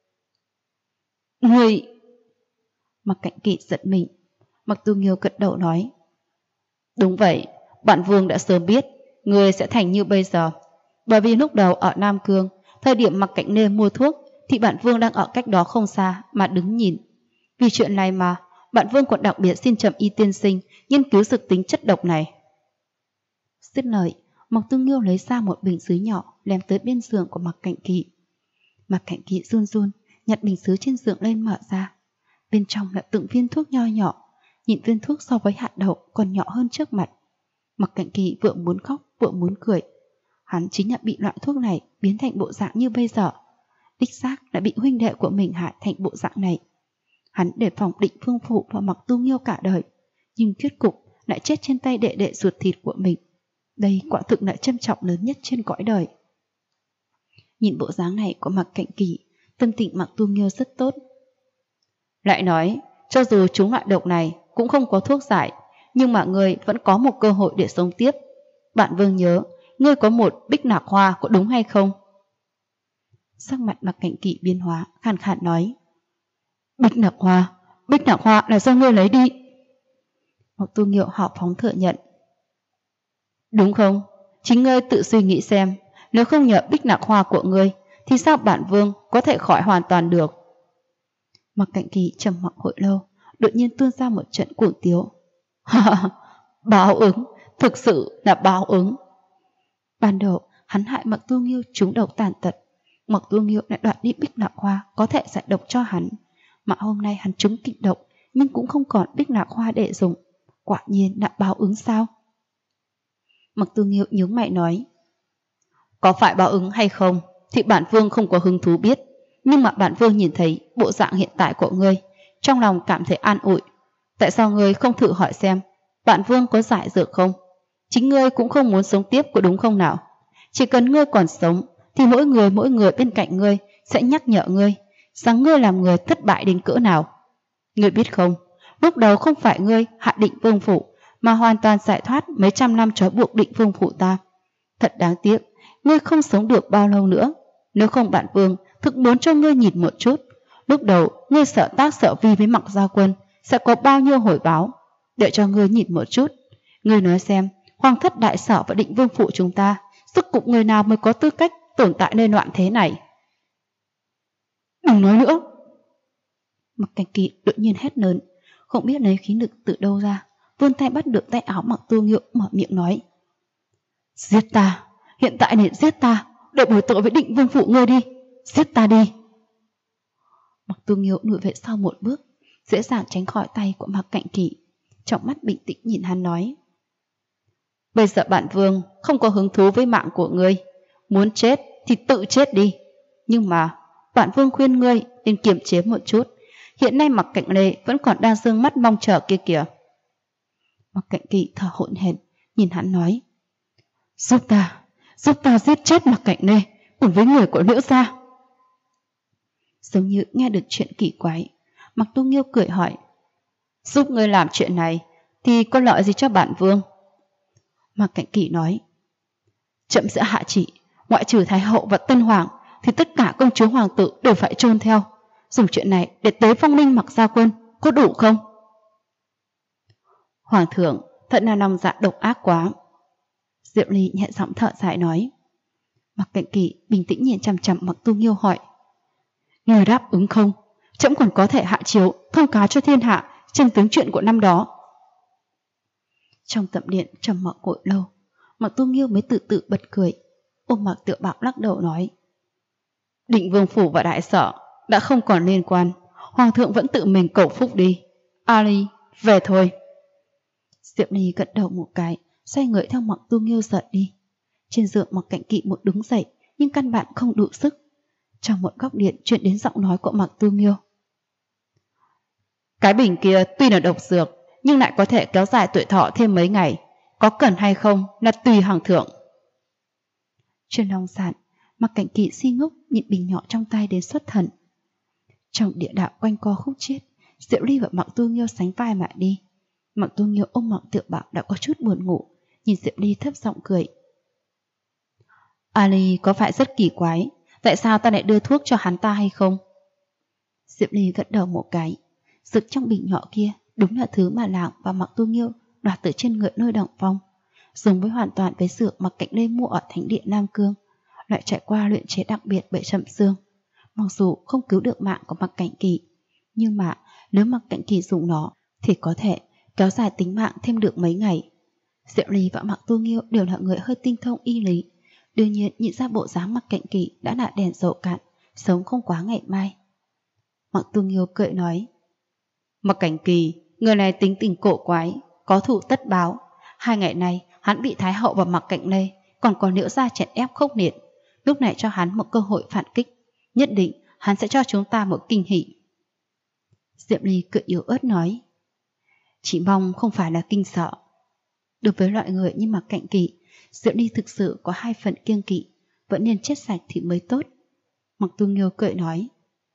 Ngươi... Mặc Cảnh Kỳ giận mình. Mặc Tu Nghiêu gật đầu nói. Đúng vậy, bản vương đã sớm biết ngươi sẽ thành như bây giờ. Bởi vì lúc đầu ở Nam Cương, thời điểm Mặc Cảnh Nê mua thuốc thì bản vương đang ở cách đó không xa mà đứng nhìn. Vì chuyện này mà bản vương còn đặc biệt xin Trầm Y tiên sinh nghiên cứu dược tính chất độc này. Dứt lời, Mặc Tu Nghiêu lấy ra một bình sứ nhỏ đem tới bên giường của Mặc Cảnh Kỳ. Mặc Cảnh Kỳ run run nhặt bình sứ trên giường lên mở ra. Bên trong là từng viên thuốc nho nhỏ, nhìn viên thuốc so với hạt đậu còn nhỏ hơn trước mặt. Mặc Cảnh Kỳ vừa muốn khóc vừa muốn cười. Hắn chính là bị loại thuốc này biến thành bộ dạng như bây giờ. Đích xác là bị huynh đệ của mình hại thành bộ dạng này. Hắn để phòng Định Vương phủ và Mặc Tu Nghiêu cả đời, nhưng kết cục lại chết trên tay đệ đệ ruột thịt của mình. Đây quả thực là trân trọng lớn nhất trên cõi đời. Nhìn bộ dáng này của Mặc Cảnh Kỳ, tâm tình Mặc Tu Nghiêu rất tốt. Lại nói, cho dù chúng loại độc này cũng không có thuốc giải, nhưng mà ngươi vẫn có một cơ hội để sống tiếp. Bạn vương nhớ, ngươi có một bích nạc hoa, có đúng hay không? Sắc mặt Mặc Cảnh Kỳ biến hóa, khàn khàn nói. Bích nạc hoa là do ngươi lấy đi. Mặc Tu Nghiêu hào phóng thừa nhận. Đúng không? Chính ngươi tự suy nghĩ xem, nếu không nhờ bích nạc hoa của ngươi, thì sao bản vương có thể khỏi hoàn toàn được? Mặc Cảnh Kỳ trầm mặc hồi lâu, đột nhiên tuôn ra một trận cuồng tiếu. Báo ứng, thực sự là báo ứng. Ban đầu hắn hại Mặc Tu Nghiêu trúng độc tàn tật, Mặc Tu Nghiêu lại đoạt đi bích nạc hoa có thể giải độc cho hắn, mà hôm nay hắn trúng kịch độc nhưng cũng không còn bích nạc hoa để dùng. Quả nhiên là báo ứng sao? Mặc Tu Nghiêu nhướng mày nói. Có phải báo ứng hay không thì bản vương không có hứng thú biết, nhưng mà bản vương nhìn thấy bộ dạng hiện tại của ngươi, trong lòng cảm thấy an ủi. Tại sao ngươi không thử hỏi xem bản vương có giải dược không? Chính ngươi cũng không muốn sống tiếp, có đúng không nào? Chỉ cần ngươi còn sống thì mỗi người bên cạnh ngươi sẽ nhắc nhở ngươi rằng ngươi làm người thất bại đến cỡ nào. Ngươi biết không, lúc đầu không phải ngươi hạ Định Vương phủ, mà hoàn toàn giải thoát mấy trăm năm trói buộc Định Vương phủ ta. Thật đáng tiếc, ngươi không sống được bao lâu nữa. Nếu không bản vương thực muốn cho ngươi nhìn một chút, lúc đầu ngươi sợ tác sợ vi với Mặc Gia Quân sẽ có bao nhiêu hồi báo. Để cho ngươi nhìn một chút, ngươi nói xem, Hoàng thất đại sở và Định Vương phủ chúng ta, sức cục người nào mới có tư cách tồn tại nơi loạn thế này? Đừng nói nữa. Mặc Cảnh Kỳ đột nhiên hét lớn, không biết lấy khí lực từ đâu ra, vươn tay bắt được tay áo Mặc Tu Nghiêu, mở miệng nói. Giết ta, hiện tại nên giết ta, để bồi tội với Định Vương phủ ngươi đi, giết ta đi. Mặc Tu Nghiêu lùi về sau một bước, dễ dàng tránh khỏi tay của Mặc Cảnh Kỳ, trong mắt bình tĩnh nhìn hắn nói. Bây giờ bản vương không có hứng thú với mạng của ngươi, muốn chết thì tự chết đi, Nhưng mà bản vương khuyên ngươi nên kiềm chế một chút. Hiện nay Mặc Cạnh Lê vẫn còn đang dương mắt mong chờ kia kìa. Mặc Cạnh Kỵ thở hổn hển, nhìn hắn nói: giúp ta giết chết Mặc Cạnh Lê cùng với người của Liễu gia. Giống như nghe được chuyện kỳ quái, Mặc Tu Nghiêu cười hỏi: giúp ngươi làm chuyện này thì có lợi gì cho bản vương? Mặc Cạnh Kỵ nói: chậm sẽ hạ chỉ, ngoại trừ Thái hậu và Tân Hoàng thì tất cả công chúa hoàng tử đều phải chôn theo. Dùng chuyện này để tế phong linh Mặc gia quân, có đủ không? Hoàng thượng thật là lòng dạ độc ác quá. Diệu Ly nhẹ giọng thở dài nói. Mặc Cạnh Kỵ bình tĩnh nhìn chằm chằm Mặc Tu Nghiêu hỏi: người đáp ứng không? Trẫm còn có thể hạ chiếu thông cáo cho thiên hạ chân tướng chuyện của năm đó. Trong tẩm điện trầm mặc hồi lâu, Mặc Tu Nghiêu mới tự tự bật cười, ôm Mặc Tiểu Bảo lắc đầu nói: Định Vương phủ và đại sở đã không còn liên quan, hoàng thượng vẫn tự mình cầu phúc đi. Ali, về thôi. Diệu Ly gật đầu một cái, xoay người theo Mặc Tu Nghiêu rời đi. Trên giường Mặc Cạnh Kỵ một đứng dậy, nhưng căn bản không đủ sức. Trong một góc điện truyền đến giọng nói của Mặc Tu Nghiêu: cái bình kia tuy là độc dược, nhưng lại có thể kéo dài tuổi thọ thêm mấy ngày. Có cần hay không là tùy hoàng thượng. Trên long sàn, Mặc Cạnh Kỵ si ngốc nhìn bình nhỏ trong tay đến xuất thần. Trong địa đạo quanh co khúc chiết, Diệu Ly và Mặc Tu Nghiêu sánh vai mà đi. Mặc Tu Nghiêu ôm Mặc Tiểu Bảo đã có chút buồn ngủ, nhìn Diệu Ly thấp giọng cười: Ali có phải rất kỳ quái, tại sao ta lại đưa thuốc cho hắn ta hay không? Diệu Ly gật đầu một cái. Dược trong bình nhỏ kia đúng là thứ mà Làng và Mặc Tu Nghiêu đoạt từ trên người nơi Động Phong, dùng với hoàn toàn với dược Mặc Cạnh Lê mua ở thánh địa Nam Cương, lại trải qua luyện chế đặc biệt bởi Trầm Xương. Mặc dù không cứu được mạng của Mặc Cạnh Kỵ, nhưng mà nếu Mặc Cạnh Kỵ dùng nó thì có thể kéo dài tính mạng thêm được mấy ngày. Diệu Ly và Mặc Tu Nghiêu đều là người hơi tinh thông y lý, đương nhiên nhìn ra bộ dáng Mặc Cạnh Kỵ đã là đèn dầu cạn, sống không quá ngày mai. Mặc Tu Nghiêu cười nói: Mặc Cảnh Kỳ, người này tính tình cổ quái, có thủ tất báo. 2 ngày nay hắn bị Thái hậu và Mặc Cạnh Lê còn có Liễu gia chèn ép khốc liệt. Lúc này cho hắn một cơ hội phản kích, nhất định hắn sẽ cho chúng ta một kinh hỉ. Diệm Ly cười yếu ớt nói: chỉ mong không phải là kinh sợ. Đối với loại người như Mặc Cạnh Kỳ, Diệm Ly thực sự có 2 phần kiêng kỵ, vẫn nên chết sạch thì mới tốt. Mặc Tu Nghiêu cười nói: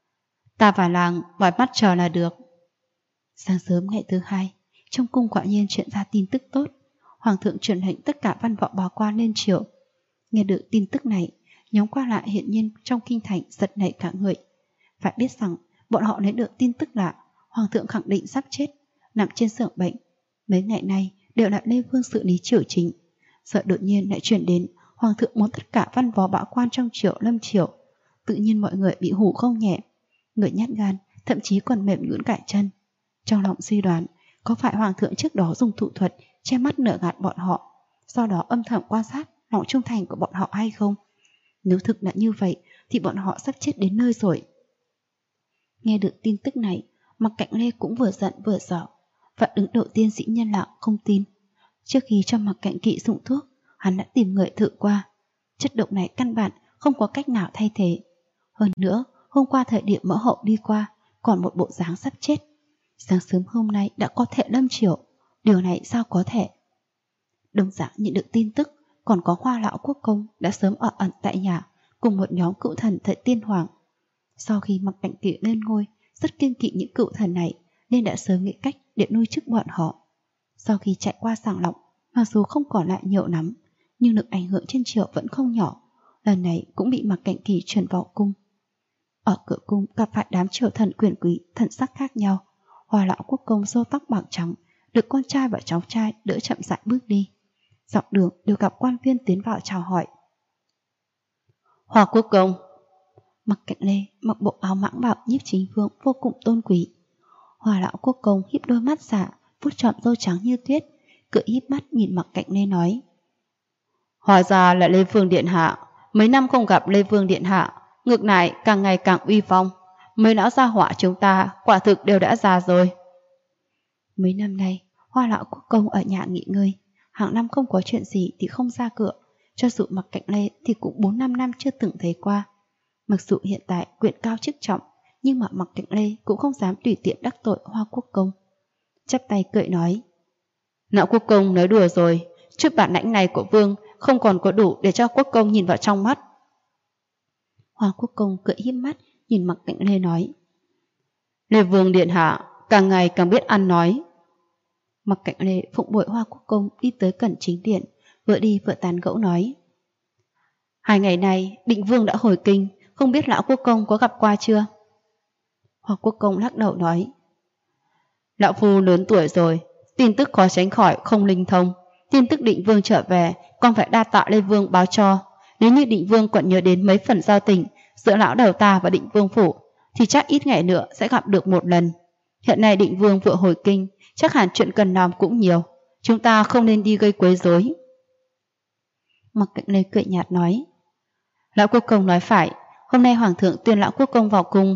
ta và Làng mỏi mắt chờ là được. Sáng sớm ngày thứ 2, trong cung quả nhiên truyền ra tin tức tốt. Hoàng thượng truyền lệnh tất cả văn võ bá quan lên triều. Nghe được tin tức này, nhóm qua lại hiện nhiên trong kinh thành giật nảy cả người. Phải biết rằng bọn họ lấy được tin tức là hoàng thượng khẳng định sắp chết, nằm trên giường bệnh. Mấy ngày nay đều là Lê Vương xử lý triều chính, sợ đột nhiên lại truyền đến hoàng thượng muốn tất cả văn võ bá quan trong triều lâm triều. Tự nhiên mọi người bị hù không nhẹ, người nhát gan thậm chí còn mềm nhũn cả chân. Trong lòng suy đoán có phải hoàng thượng trước đó dùng thủ thuật che mắt nửa gạt bọn họ, sau đó âm thầm quan sát lòng trung thành của bọn họ hay không. Nếu thực là như vậy thì bọn họ sắp chết đến nơi rồi. Nghe được tin tức này, Mặc Cạnh Lê cũng vừa giận vừa sợ. Phản ứng đầu tiên dĩ nhiên là không tin. Trước khi cho Mặc Cạnh Kỵ dụng thuốc, hắn đã tìm người thử qua. Chất độc này căn bản không có cách nào thay thế. Hơn nữa, hôm qua thời điểm mẫu hậu đi qua còn một bộ dáng sắp chết. Sáng sớm hôm nay đã có thể lâm triều, điều này sao có thể? Đồng dạng nhận được tin tức, còn có Hoa lão quốc công đã sớm ở ẩn tại nhà cùng một nhóm cựu thần thời tiên hoàng. Sau khi Mặc Cạnh Kỵ lên ngôi, rất kiêng kỵ những cựu thần này nên đã sớm nghĩ cách để nuôi chức bọn họ. Sau khi chạy qua sàng lọc, mặc dù không còn lại nhiều lắm, nhưng lực ảnh hưởng trên triều vẫn không nhỏ. Lần này cũng bị Mặc Cạnh Kỵ chuyển vào cung. Ở cửa cung gặp phải đám triều thần quyền quý thần sắc khác nhau. Hoa lão quốc công râu tóc bạc trắng, được con trai và cháu trai đỡ chậm rãi bước đi. Dọc đường đều gặp quan viên tiến vào chào hỏi. Hoa quốc công. Mặc Cạnh Lê mặc bộ áo mãng bảo Nhiếp Chính Vương vô cùng tôn quý. Hoa lão quốc công híp đôi mắt giả, vuốt trọm râu trắng như tuyết, cười híp mắt nhìn Mặc Cạnh Lê nói: hóa ra là Lê Vương điện hạ. Mấy năm không gặp Lê Vương điện hạ, ngược lại càng ngày càng uy phong. Mấy lão gia hỏa chúng ta quả thực đều đã già rồi. Mấy năm nay Hoa lão quốc công ở nhà nghỉ ngơi, hàng năm không có chuyện gì thì không ra cửa. Cho dù Mặc Cạnh Lê thì cũng 4-5 năm chưa từng thấy qua. Mặc dù hiện tại quyền cao chức trọng, nhưng mà Mạc Cảnh Lê cũng không dám tùy tiện đắc tội Hoa Quốc Công. Chắp tay cười nói: Lão Quốc Công nói đùa rồi, chút bản lãnh này của Vương không còn có đủ để cho Quốc Công nhìn vào trong mắt. Hoa Quốc Công cười híp mắt nhìn Mạc Cảnh Lê nói: Lê Vương điện hạ càng ngày càng biết ăn nói. Mạc Cảnh Lê phụng bồi Hoa Quốc Công đi tới cẩn chính điện, vừa đi vừa tán gẫu nói: 2 ngày nay Định Vương đã hồi kinh, không biết Lão Quốc Công có gặp qua chưa? Hoa Quốc Công lắc đầu nói: Lão phu lớn tuổi rồi, tin tức khó tránh khỏi không linh thông. Tin tức Định Vương trở về còn phải đa tạ Lê Vương báo cho. Nếu như Định Vương còn nhớ đến mấy phần giao tình giữa lão đầu ta và Định Vương phủ, thì chắc ít ngày nữa sẽ gặp được một lần. Hiện nay Định Vương vừa hồi kinh, chắc hẳn chuyện cần làm cũng nhiều. Chúng ta không nên đi gây quấy rối. Mạc Cảnh Lê cười nhạt nói: Lão Quốc Công nói phải, hôm nay Hoàng thượng tuyên Lão Quốc Công vào cung.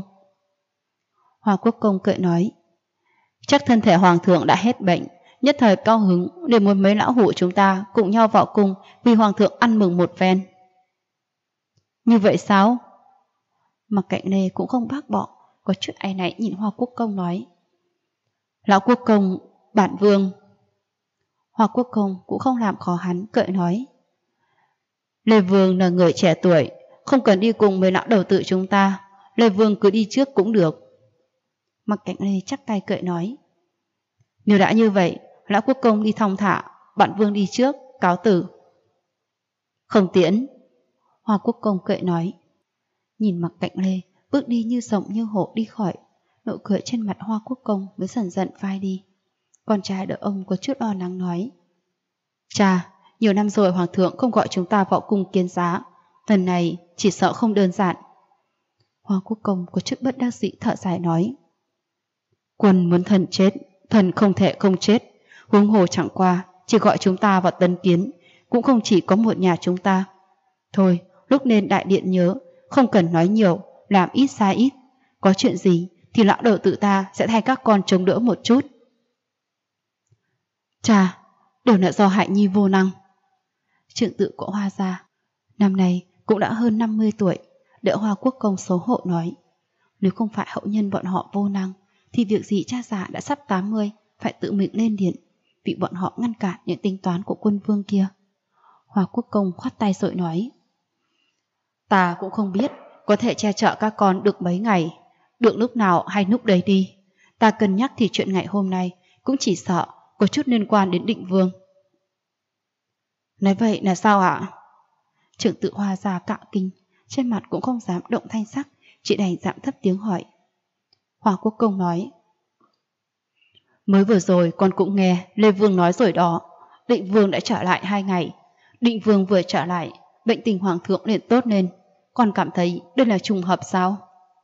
Hoa Quốc Công cười nói: Chắc thân thể Hoàng thượng đã hết bệnh, nhất thời cao hứng để muốn mấy lão hủ chúng ta cùng nhau vào cung vì Hoàng thượng ăn mừng một phen. Như vậy sao? Mạc Cảnh Lê cũng không bác bỏ, có chút áy náy nhìn Hoa Quốc Công nói: Lão Quốc Công, bản Vương. Hoa Quốc Công cũng không làm khó hắn, cười nói: Lê Vương là người trẻ tuổi, không cần đi cùng mấy lão đầu tự chúng ta, Lê Vương cứ đi trước cũng được. Mạc Cảnh Lê chắp tay cười nói: Nếu đã như vậy, Lão Quốc Công đi thong thả, bản Vương đi trước, cáo từ. Không tiễn. Hoa Quốc Công cười nói. Nhìn Mạc Cảnh Lê bước đi như rồng như hổ đi khỏi, nụ cười trên mặt Hoa Quốc Công mới dần dần phai đi. Con trai đỡ ông có chút lo lắng nói: Cha, nhiều năm rồi Hoàng thượng không gọi chúng ta vào cung kiến giá, lần này chỉ sợ không đơn giản. Hoa Quốc Công có chút bất đắc dĩ thở dài nói: Quân muốn thần chết, thần không thể không chết. Huống hồ chẳng qua chỉ gọi chúng ta vào tân kiến, cũng không chỉ có một nhà chúng ta. Thôi, lúc nên đại điện nhớ, không cần nói nhiều, làm ít ra ít. Có chuyện gì thì lão đầu tự ta sẽ thay các con chống đỡ một chút. Chà, đều là do Hại Nhi vô năng. Trượng tự của Hoa gia năm nay cũng đã hơn 50 tuổi, đỡ Hoa Quốc Công xấu hổ nói: Nếu không phải hậu nhân bọn họ vô năng, thì việc gì cha già đã sắp 80 phải tự mình lên điện, vì bọn họ ngăn cản những tính toán của quân vương kia. Hoa Quốc Công khoát tay rồi nói: Ta cũng không biết có thể che chở các con được mấy ngày, được lúc nào hay lúc đấy đi. Ta cân nhắc thì chuyện ngày hôm nay cũng chỉ sợ có chút liên quan đến Định Vương. Nói vậy là sao ạ? Trưởng tự Hoa gia cạo kinh, trên mặt cũng không dám động thanh sắc, chỉ đành giảm thấp tiếng hỏi. Hoa Quốc Công nói: Mới vừa rồi con cũng nghe Lê Vương nói rồi đó, Định Vương đã trở lại 2 ngày. Định Vương vừa trở lại, bệnh tình Hoàng thượng liền tốt lên. Con cảm thấy đây là trùng hợp sao?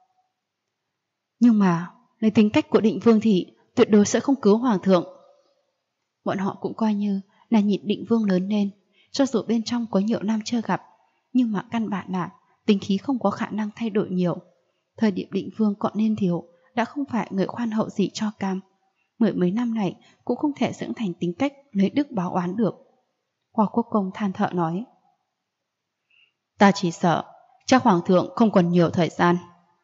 Nhưng mà lấy tính cách của Định Vương thì tuyệt đối sẽ không cứu Hoàng thượng. Bọn họ cũng coi như là nhìn Định Vương lớn lên, cho dù bên trong có nhiều năm chưa gặp, nhưng mà căn bản là tính khí không có khả năng thay đổi nhiều. Thời điểm Định Vương còn niên thiếu đã không phải người khoan hậu gì cho cam, mười mấy năm này cũng không thể dưỡng thành tính cách lấy đức báo oán được. Hoa Quốc Công than thở nói: Ta chỉ sợ chắc Hoàng thượng không còn nhiều thời gian.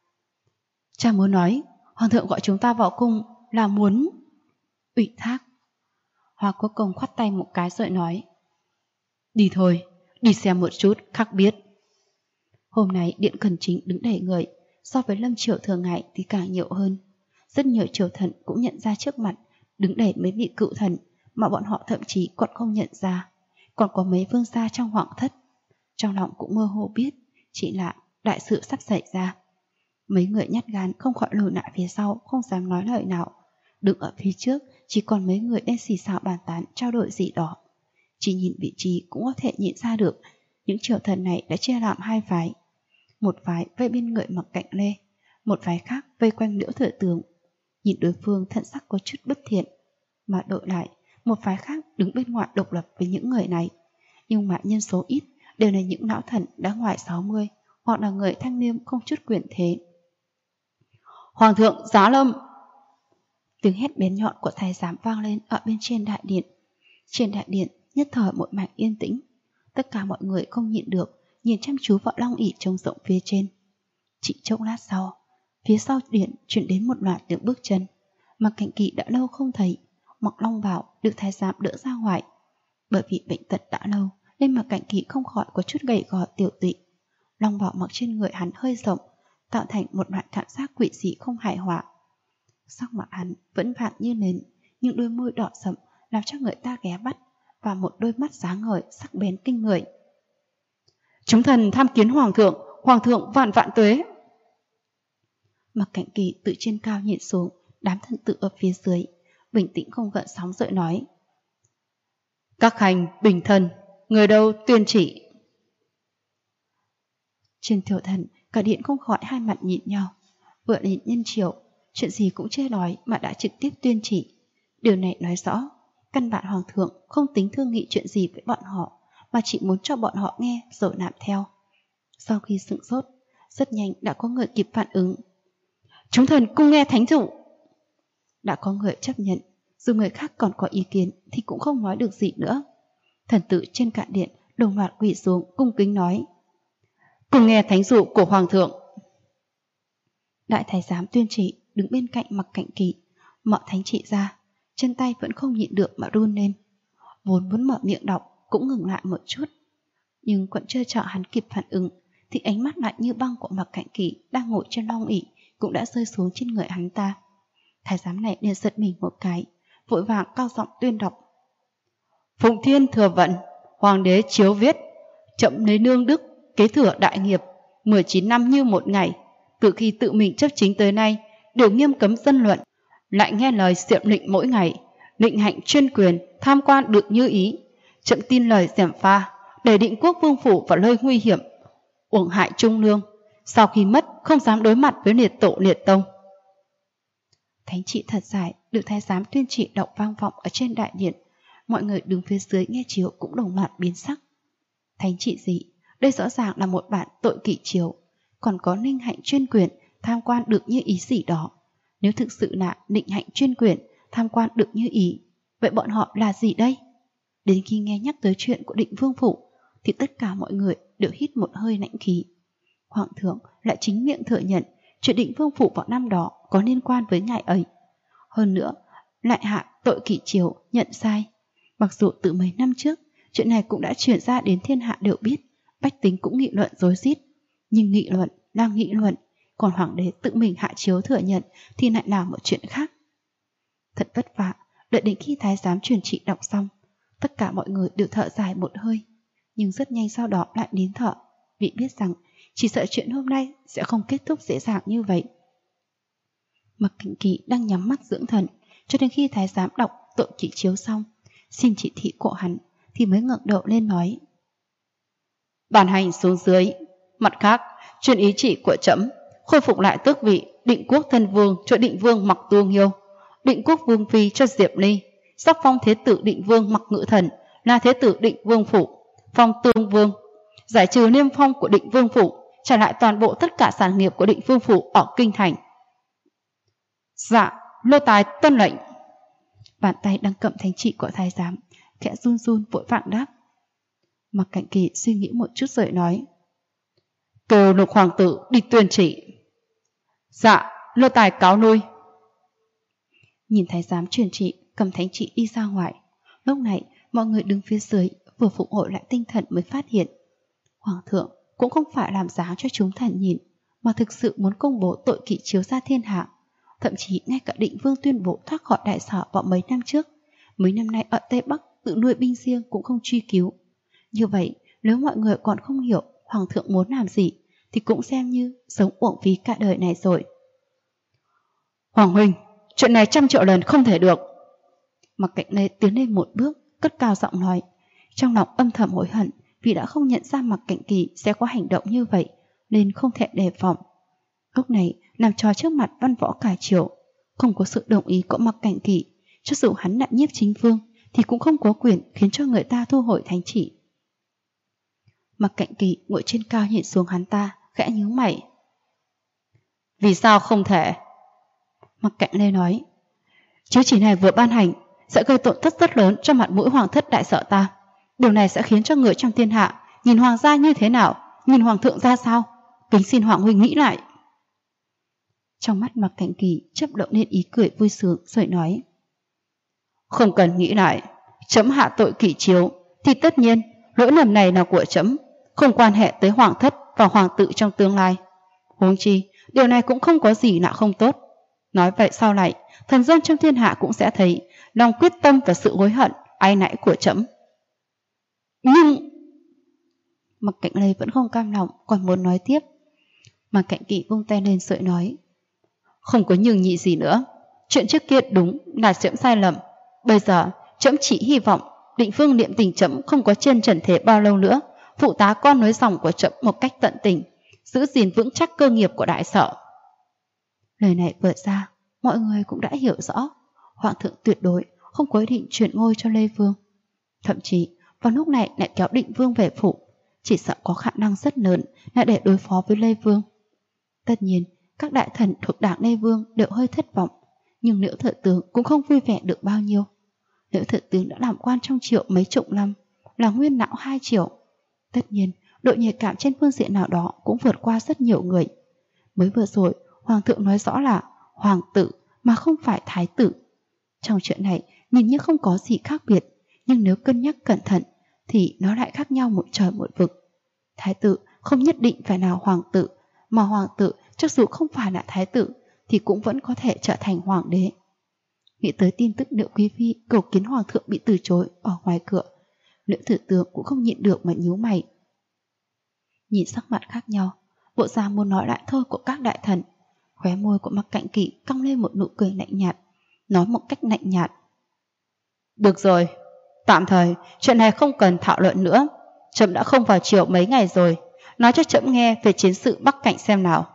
Cha muốn nói Hoàng thượng gọi chúng ta vào cung là muốn ủy thác. Hoa Quốc Công khoát tay một cái rồi nói: Đi thôi, đi xem một chút khác biết. Hôm nay điện Cần Chính đứng đầy người, so với lâm triều thường ngày thì càng nhiều hơn. Rất nhiều triều thần cũng nhận ra trước mặt đứng đầy mấy vị cựu thần mà bọn họ thậm chí còn không nhận ra. Còn có mấy vương gia trong hoàng thất, trong lòng cũng mơ hồ biết chỉ là đại sự sắp xảy ra. Mấy người nhát gan không khỏi lùi lại phía sau, không dám nói lời nào. Đứng ở phía trước chỉ còn mấy người đang xì xào bàn tán trao đổi gì đó. Chỉ nhìn vị trí cũng có thể nhìn ra được những triều thần này đã chia làm 2 phái. Một phái vây bên người Mạc Cảnh Lê, một phái khác vây quanh Liễu Thừa Tướng. Nhìn đối phương thần sắc có chút bất thiện, mà đổi lại một phái khác đứng bên ngoài độc lập với những người này. Nhưng mà nhân số ít, đều là những lão thần đã ngoài 60, hoặc là người thanh niên không chút quyền thế. Hoàng thượng giá lâm! Tiếng hét bén nhọn của thái giám vang lên ở bên trên đại điện. Trên đại điện nhất thời một mảnh yên tĩnh. Tất cả mọi người không nhịn được nhìn chăm chú vào long ỷ trông rộng phía trên. Chỉ chốc lát sau, phía sau điện truyền đến một loạt tiếng bước chân. Mạc Cảnh Kỳ đã lâu không thấy. Mặc long bào được thái giám đỡ ra ngoài. Bởi vì bệnh tật đã lâu nên Mạc Cảnh Kỳ không khỏi có chút gầy gò tiểu tụy. Long bào mặc trên người hắn hơi rộng, tạo thành một loại cảm giác quỷ dị không hài hòa. Sắc mặt hắn vẫn vàng như nến, nhưng đôi môi đỏ sậm làm cho người ta ghé bắt, và một đôi mắt sáng ngời sắc bén kinh người. Chúng thần tham kiến hoàng thượng vạn vạn tuế. Mạc Cảnh Kỳ từ trên cao nhìn xuống đám thần tử ở phía dưới, bình tĩnh không gợn sóng dội nói: Các hành bình thân, người đâu tuyên chỉ. Trên tiểu thần, cả điện không khỏi hai mặt nhìn nhau. Vừa đến nhân triều, chuyện gì cũng chưa nói mà đã trực tiếp tuyên chỉ. Điều này nói rõ, căn bản hoàng thượng không tính thương nghị chuyện gì với bọn họ, mà chỉ muốn cho bọn họ nghe rồi làm theo. Sau khi sửng sốt, rất nhanh đã có người kịp phản ứng. Chúng thần cung nghe thánh dụ. Đã có người chấp nhận, dù người khác còn có ý kiến thì cũng không nói được gì nữa. Thần tử trên cạn điện đồng loạt quỳ xuống cung kính nói: Cùng nghe thánh dụ của hoàng thượng. Đại thái giám tuyên chỉ đứng bên cạnh Mạc Cảnh Kỳ, mở thánh chỉ ra, chân tay vẫn không nhịn được mà run lên. Vốn muốn mở miệng đọc cũng ngừng lại một chút, nhưng còn chưa chờ hắn kịp phản ứng thì ánh mắt lạnh như băng của Mạc Cảnh Kỳ đang ngồi trên long ỷ cũng đã rơi xuống trên người hắn ta. Thái giám này liền giật mình một cái, vội vàng cao giọng tuyên đọc: Phụng thiên thừa vận, hoàng đế chiếu viết, chậm lấy nương đức kế thừa đại nghiệp 19 năm như một ngày, từ khi tự mình chấp chính tới nay đều nghiêm cấm dân luận, lại nghe lời diệm lệnh mỗi ngày, định hạnh chuyên quyền, tham quan được như ý, chậm tin lời gièm pha, để định quốc vương phủ vào nơi nguy hiểm, uổng hại trung lương, sau khi mất không dám đối mặt với liệt tổ liệt tông. Thánh chỉ thật dài được thái giám tuyên chỉ đọc vang vọng ở trên đại điện. Mọi người đứng phía dưới nghe chiếu cũng đồng loạt biến sắc. Thánh chỉ gì? Đây rõ ràng là một bản tội kỵ chiếu, còn có ninh hạnh chuyên quyền, tham quan được như ý gì đó. Nếu thực sự là định hạnh chuyên quyền, tham quan được như ý, vậy bọn họ là gì đây? Đến khi nghe nhắc tới chuyện của Định Vương phủ thì tất cả mọi người đều hít một hơi lãnh khí. Hoàng thượng lại chính miệng thừa nhận chuyện Định Vương phủ vào năm đó có liên quan với ngài ấy. Hơn nữa lại hạ tội kỵ chiếu nhận sai. Mặc dù từ mấy năm trước chuyện này cũng đã truyền ra đến thiên hạ đều biết, bách tính cũng nghị luận rối rít, nhưng nghị luận đang nghị luận, còn hoàng đế tự mình hạ chiếu thừa nhận thì lại là một chuyện khác. Thật vất vả, đợi đến khi thái giám truyền chỉ đọc xong, tất cả mọi người đều thở dài một hơi, nhưng rất nhanh sau đó lại nín thở, vì biết rằng chỉ sợ chuyện hôm nay sẽ không kết thúc dễ dàng như vậy. Mạc Cảnh Kỳ đang nhắm mắt dưỡng thần, cho đến khi thái giám đọc tội kỵ chiếu xong, xin chỉ thị của hắn, thì mới ngẩng đầu lên nói: Bàn hành xuống dưới. Mặt khác, truyền ý chỉ của trẫm, khôi phục lại tước vị Định Quốc thân vương cho Định Vương Mặc Tu Nghiêu, Định Quốc vương phi cho Diệp Ly, sắc phong thế tử Định Vương Mặc Ngự Thần là thế tử Định Vương phủ, phong Tương Vương, giải trừ niêm phong của Định Vương phủ, trả lại toàn bộ tất cả sản nghiệp của Định Vương phủ ở kinh thành. Dạ, nô tài tuân lệnh. Bàn tay đang cầm thánh chỉ của thái giám khẽ run run vội vàng đáp. Mạc Cảnh Kỳ suy nghĩ một chút rồi nói: Kêu Lục hoàng tử đi tuyên chỉ. Dạ, nô tài cáo lui. Nhìn thái giám truyền chỉ cầm thánh chỉ đi ra ngoài, lúc này mọi người đứng phía dưới vừa phục hồi lại tinh thần mới phát hiện hoàng thượng cũng không phải làm dáng cho chúng thần nhìn, mà thực sự muốn công bố tội kỵ chiếu ra thiên hạ. Thậm chí ngay cả Định Vương tuyên bố thoát khỏi đại sở vào mấy năm trước, mấy năm nay ở Tây Bắc tự nuôi binh riêng cũng không truy cứu. Như vậy, nếu mọi người còn không hiểu hoàng thượng muốn làm gì thì cũng xem như sống uổng phí cả đời này rồi. Hoàng huynh, chuyện này 100 triệu lần không thể được. Mạc Cảnh Lê tiến lên một bước, cất cao giọng nói, trong lòng âm thầm hối hận vì đã không nhận ra Mạc Cảnh Kỳ sẽ có hành động như vậy, nên không thể đề phòng. Lúc này làm trò trước mặt văn võ cả triều, không có sự đồng ý của Mạc Cảnh Kỳ, cho dù hắn là nhiếp chính vương thì cũng không có quyền khiến cho người ta thu hồi thánh chỉ. Mạc Cảnh Kỳ ngồi trên cao nhìn xuống hắn ta, khẽ nhíu mày. Vì sao không thể? Mạc Cảnh Lê nói, chiếu chỉ này vừa ban hành sẽ gây tổn thất rất lớn cho mặt mũi hoàng thất đại sở ta. Điều này sẽ khiến cho người trong thiên hạ nhìn hoàng gia như thế nào, nhìn hoàng thượng ra sao? Kính xin hoàng huynh nghĩ lại. Trong mắt Mạc Cảnh Kỳ chớp động lên ý cười vui sướng rồi nói: Không cần nghĩ lại, chấm hạ tội kỷ chiếu thì tất nhiên lỗi lầm này là của chấm, không quan hệ tới hoàng thất và hoàng tự trong tương lai. Huống chi điều này cũng không có gì là không tốt. Nói vậy sau này thần dân trong thiên hạ cũng sẽ thấy lòng quyết tâm và sự hối hận áy náy của chấm. Nhưng Mạc Cảnh Lê vẫn không cam lòng, còn muốn nói tiếp. Mạc Cảnh Kỳ vung tay lên sợi nói: Không có nhường nhị gì nữa, chuyện trước kia đúng là chấm sai lầm. Bây giờ chấm chỉ hy vọng Định Vương niệm tình chấm không có trên trần thế bao lâu nữa, phụ tá con nối dòng của chấm một cách tận tình, giữ gìn vững chắc cơ nghiệp của đại sở. Lời này vừa ra, mọi người cũng đã hiểu rõ hoàng thượng tuyệt đối không có ý định chuyển ngôi cho Lê Vương. Thậm chí vào lúc này lại kéo Định Vương về phủ, chỉ sợ có khả năng rất lớn là để đối phó với Lê Vương. Tất nhiên các đại thần thuộc đảng Lê Vương đều hơi thất vọng, nhưng Liễu Thừa Tướng cũng không vui vẻ được bao nhiêu. Liễu Thừa Tướng đã làm quan trong triều mấy chục năm, là nguyên lão 2 triều. Tất nhiên độ nhạy cảm trên phương diện nào đó cũng vượt qua rất nhiều người. Mới vừa rồi hoàng thượng nói rõ là hoàng tử mà không phải thái tử. Trong chuyện này nhìn như không có gì khác biệt, nhưng nếu cân nhắc cẩn thận thì nó lại khác nhau một trời một vực. Thái tử không nhất định phải là hoàng tử, mà hoàng tử cho dù không phải là thái tử thì cũng vẫn có thể trở thành hoàng đế. Nghĩ tới tin tức Liễu Quý Phi cầu kiến hoàng thượng bị từ chối ở ngoài cửa, Liễu Thừa Tướng cũng không nhịn được mà nhíu mày. Nhìn sắc mặt khác nhau, bộ dáng muốn nói lại thôi của các đại thần, khóe môi của Mạc Cảnh Kỳ cong lên một nụ cười lạnh nhạt, nói một cách lạnh nhạt: Được rồi, tạm thời chuyện này không cần thảo luận nữa. Trẫm đã không vào triều mấy ngày rồi, nói cho trẫm nghe về chiến sự Bắc Cảnh xem nào.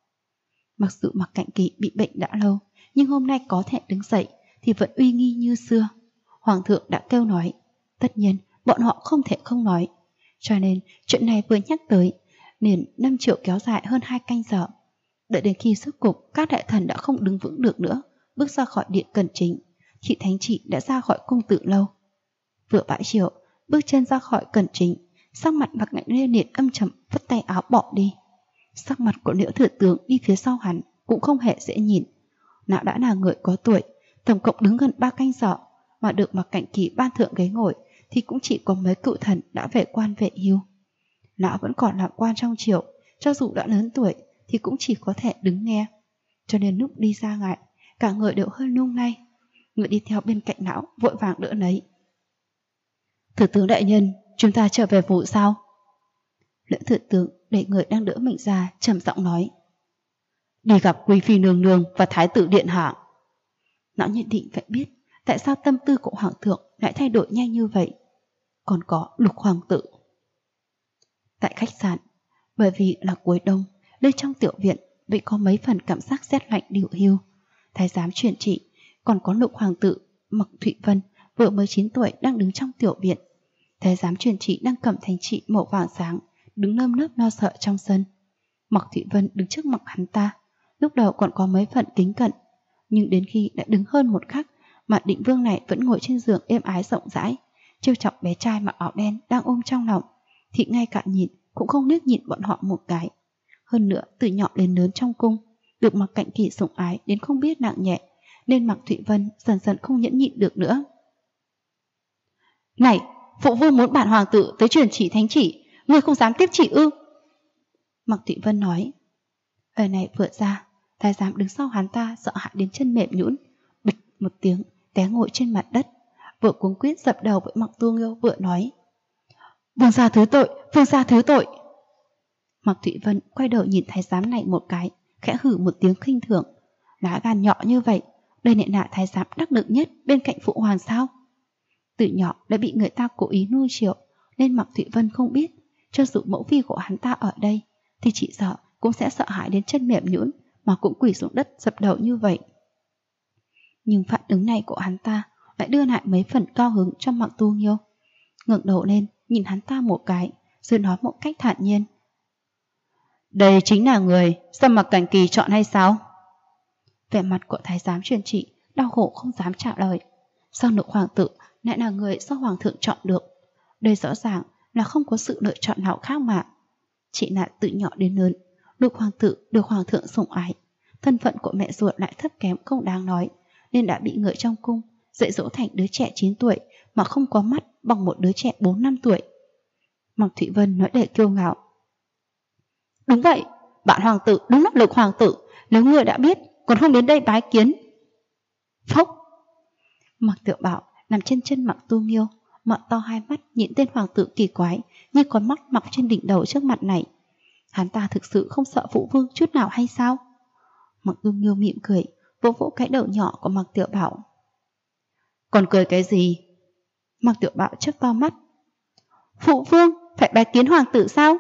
Mặc dù Mạc Cảnh Kỳ bị bệnh đã lâu, nhưng hôm nay có thể đứng dậy thì vẫn uy nghi như xưa. Hoàng thượng đã kêu nói, tất nhiên bọn họ không thể không nói. Cho nên chuyện này vừa nhắc tới, liền 5 triệu kéo dài hơn 2 canh giờ. Đợi đến khi rốt cục các đại thần đã không đứng vững được nữa, bước ra khỏi điện cẩn chính, chị Thánh Trị đã ra khỏi cung Tự Lâu. Vừa bãi triệu, bước chân ra khỏi cẩn chính, sắc mặt Mạc Cảnh Lê liền âm trầm vứt tay áo bỏ đi. Sắc mặt của Liễu Thừa Tướng đi phía sau hắn cũng không hề dễ nhìn. Lão đã là người có tuổi, tổng cộng đứng gần 3 canh giờ, mà được Mạc Cảnh Kỳ ban thượng ghế ngồi thì cũng chỉ có mấy cựu thần đã về quan về hưu. Lão vẫn còn làm quan trong triều, cho dù đã lớn tuổi thì cũng chỉ có thể đứng nghe. Cho nên lúc đi ra ngoài, cả người đều hơi lung lay. Người đi theo bên cạnh lão vội vàng đỡ lấy. Thừa tướng đại nhân, chúng ta trở về phủ sao? Liễu Thừa Tướng để người đang đỡ mình ra, trầm giọng nói: Đi gặp quý phi nương nương và thái tử điện hạ. Lão nhận định phải biết tại sao tâm tư của hoàng thượng lại thay đổi nhanh như vậy. Còn có Lục hoàng tử. Tại khách sạn, bởi vì là cuối đông, bên trong tiểu viện vậy có mấy phần cảm giác rét lạnh điệu hiu. Thái giám truyền trị, còn có Lục hoàng tử Mạc Thụy Vân vừa mới 9 tuổi đang đứng trong tiểu viện. Thái giám truyền trị đang cầm thánh trị màu vàng sáng, đứng nơm nớp lo sợ trong sân. Mạc Thụy Vân đứng trước mặt hắn ta, lúc đầu còn có mấy phần kính cận, nhưng đến khi đã đứng hơn một khắc mà Định Vương này vẫn ngồi trên giường êm ái rộng rãi, trêu chọc bé trai mặc áo đen đang ôm trong lòng, thì ngay cả nhìn cũng không liếc nhìn bọn họ một cái. Hơn nữa từ nhỏ đến lớn trong cung, được Mạc Cảnh Kỳ sủng ái đến không biết nặng nhẹ, nên Mạc Thụy Vân dần dần không nhẫn nhịn được nữa. Này, phụ vương muốn bản hoàng tử tới truyền chỉ thánh chỉ, ngươi không dám tiếp chỉ ư? Mạc Thụy Vân nói. Lời này vừa ra, thái giám đứng sau hắn ta sợ hãi đến chân mềm nhũn, bịch một tiếng té ngồi trên mặt đất, vừa cuống quýt dập đầu với Mạc Tu Nghiêu vừa nói: Vương gia thứ tội, vương gia thứ tội. Mạc Thụy Vân quay đầu nhìn thái giám này một cái, khẽ hử một tiếng khinh thường. Lá gan nhỏ như vậy, đây lại là thái giám đắc lực nhất bên cạnh phụ hoàng sao? Từ nhỏ đã bị người ta cố ý nuôi chiều, nên Mạc Thụy Vân không biết, cho dù mẫu phi của hắn ta ở đây thì chỉ sợ cũng sẽ sợ hãi đến chân mềm nhũn mà cũng quỳ xuống đất dập đầu như vậy. Nhưng phản ứng này của hắn ta lại đưa lại mấy phần cao hứng cho Mạc Tu Nghiêu. Ngẩng đầu lên nhìn hắn ta một cái, rồi nói một cách thản nhiên: Đây chính là người do Mạc Cảnh Kỳ chọn hay sao? Vẻ mặt của thái giám truyền trị đau khổ không dám trả lời. Sao Lục hoàng tử lại là người do hoàng thượng chọn được? Đây rõ ràng là không có sự lựa chọn nào khác mà. Chỉ là từ nhỏ đến lớn, Lục hoàng tử được hoàng thượng sủng ái, thân phận của mẹ ruột lại thấp kém không đáng nói, nên đã bị người trong cung dạy dỗ thành đứa trẻ 9 tuổi mà không có mắt bằng một đứa trẻ 4-5 tuổi. Mạc Thụy Vân nói đầy kiêu ngạo. Đúng vậy, bạn hoàng tử đúng là Lục hoàng tử, nếu người đã biết còn không đến đây bái kiến. Phốc! Mạc Tiểu Bảo nằm trên chân Mạc Tu Nghiêu, mở to hai mắt nhìn tên hoàng tử kỳ quái như con mắt mọc trên đỉnh đầu trước mặt này. Hắn ta thực sự không sợ phụ vương chút nào hay sao? Mạc Tu Nghiêu mỉm cười, vỗ vỗ cái đầu nhỏ của Mạc Tiểu Bảo. Còn cười cái gì? Mạc Tiểu Bảo chớp to mắt. Phụ vương phải bái kiến hoàng tử sao?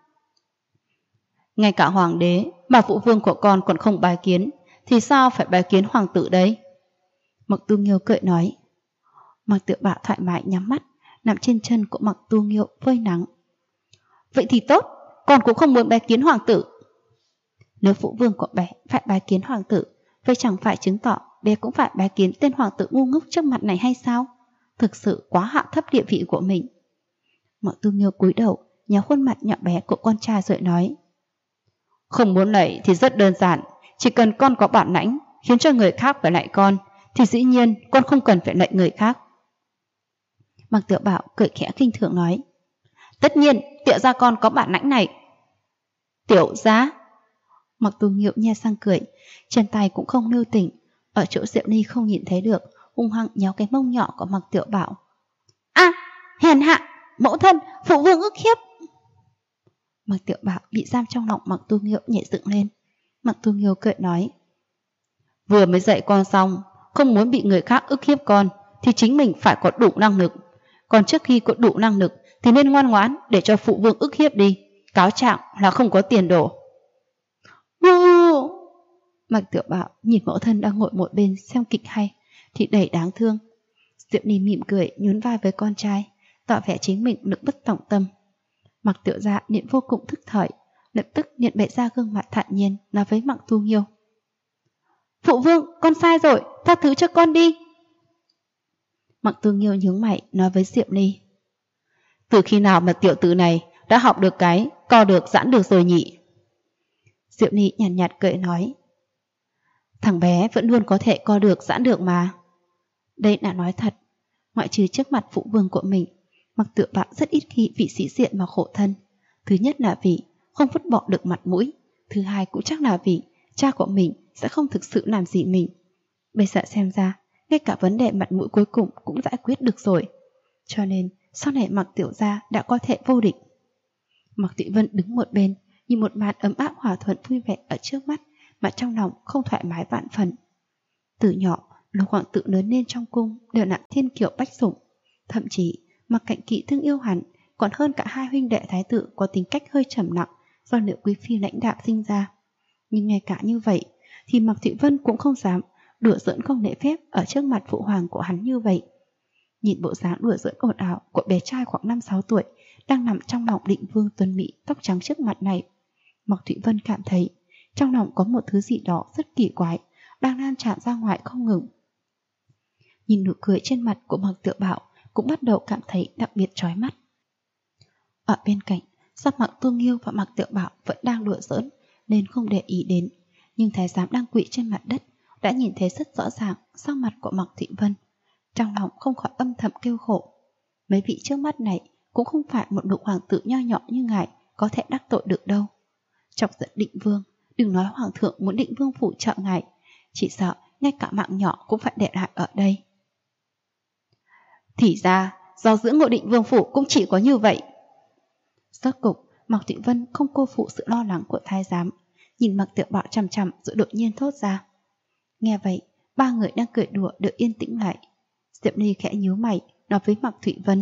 Ngay cả hoàng đế mà phụ vương của con còn không bái kiến, thì sao phải bái kiến hoàng tử đấy? Mạc Tu Nghiêu cười nói. Mạc Tiểu Bảo thoải mái nhắm mắt, nằm trên chân của Mạc Tu Nghiêu phơi nắng. Vậy thì tốt, con cũng không muốn bái kiến hoàng tử. Nếu phụ vương của bé phải bái kiến hoàng tử, vậy chẳng phải chứng tỏ bé cũng phải bái kiến tên hoàng tử ngu ngốc trước mặt này hay sao? Thực sự quá hạ thấp địa vị của mình. Mạc Tu Nghiêu cúi đầu, nhéo khuôn mặt nhỏ bé của con trai rồi nói. Không muốn lạy thì rất đơn giản, chỉ cần con có bản lãnh khiến cho người khác phải lạy con, thì dĩ nhiên con không cần phải lạy người khác. Mạc Tiểu Bảo cười khẽ khinh thường nói. Tất nhiên, Tiểu gia con có bản lãnh này. Tiểu gia? Mạc Tu Nghiêu nhe răng cười, chân tay cũng không lưu tình, ở chỗ Diệu Ly không nhìn thấy được, hung hăng nhéo cái mông nhỏ của Mạc Tiểu Bảo. À, hèn hạ, mẫu thân, phụ vương ức hiếp. Mạc Tiểu Bảo bị giam trong lòng Mạc Tu Nghiêu nhảy dựng lên. Mạc Tu Nghiêu cười nói. Vừa mới dạy con xong, không muốn bị người khác ức hiếp con, thì chính mình phải có đủ năng lực. Còn trước khi có đủ năng lực thì nên ngoan ngoãn để cho phụ vương ức hiếp đi. Cáo trạng là không có tiền đồ. Mạc Tiểu Bảo nhìn mẫu thân đang ngồi một bên xem kịch hay thì đầy đáng thương. Diệu Ni mỉm cười nhún vai với con trai, tỏ vẻ chính mình lực bất tòng tâm. Mạc Tiểu Gia niệm vô cùng thức thời, lập tức niệm bệ ra gương mặt thản nhiên nói với Mạc Tu Nghiêu. Phụ vương, con sai rồi, tha thứ cho con đi. Mạc Tu Nghiêu nhướng mày nói với Diệu Ni. Từ khi nào mà tiểu tử này đã học được cái co được giãn được rồi nhỉ? Diệu Ni nhàn nhạt cười nói. Thằng bé vẫn luôn có thể co được giãn được mà. Đây đã nói thật, ngoại trừ trước mặt phụ vương của mình, Mạc Tiểu Bảo rất ít khi vì sĩ diện mà khổ thân. Thứ nhất là vì không vứt bỏ được mặt mũi, thứ hai cũng chắc là vì cha của mình sẽ không thực sự làm gì mình. Bây giờ xem ra, ngay cả vấn đề mặt mũi cuối cùng cũng giải quyết được rồi. Cho nên sau này Mạc Tiểu Gia đã có thể vô địch. Mạc Thụy Vân đứng một bên, nhìn một màn ấm áp hòa thuận vui vẻ ở trước mắt mà trong lòng không thoải mái vạn phần. Từ nhỏ, Lục hoàng tử lớn lên trong cung đều nặng thiên kiều bách sủng, thậm chí Mạc Cạnh Kỵ thương yêu hắn còn hơn cả hai huynh đệ thái tử có tính cách hơi trầm nặng do nữ quý phi lãnh đạo sinh ra. Nhưng ngay cả như vậy thì Mạc Thụy Vân cũng không dám đùa giỡn không lễ phép ở trước mặt phụ hoàng của hắn như vậy. Nhìn bộ dáng đùa giỡn ồn ào của bé trai khoảng 5-6 tuổi đang nằm trong lòng Định Vương tuấn mỹ tóc trắng trước mặt này, Mạc Thụy Vân cảm thấy trong lòng có một thứ gì đó rất kỳ quái đang lan tràn ra ngoài không ngừng. Nhìn nụ cười trên mặt của Mạc Tiểu Bảo cũng bắt đầu cảm thấy đặc biệt chói mắt. Ở bên cạnh, sắc Mạc Tu Nghiêu và Mạc Tiểu Bảo vẫn đang đùa giỡn nên không để ý đến, nhưng thái giám đang quỵ trên mặt đất đã nhìn thấy rất rõ ràng sắc mặt của Mạc Thụy Vân, trong lòng không khỏi âm thầm kêu khổ. Mấy vị trước mắt này cũng không phải một Lục hoàng tử nho nhỏ như ngài có thể đắc tội được đâu. Chọc giận Định Vương, đừng nói hoàng thượng muốn Định Vương phụ trợ ngài, chỉ sợ ngay cả mạng nhỏ cũng phải để lại ở đây. Thì ra do giữa Ngộ Định Vương phủ cũng chỉ có như vậy. Rốt cục Mạc Thụy Vân không cô phụ sự lo lắng của thái giám, nhìn Mạc Tiểu Bảo chằm chằm rồi đột nhiên thốt ra. Nghe vậy, ba người đang cười đùa được yên tĩnh lại. Diệp Ly khẽ nhíu mày nói với Mạc Thụy Vân.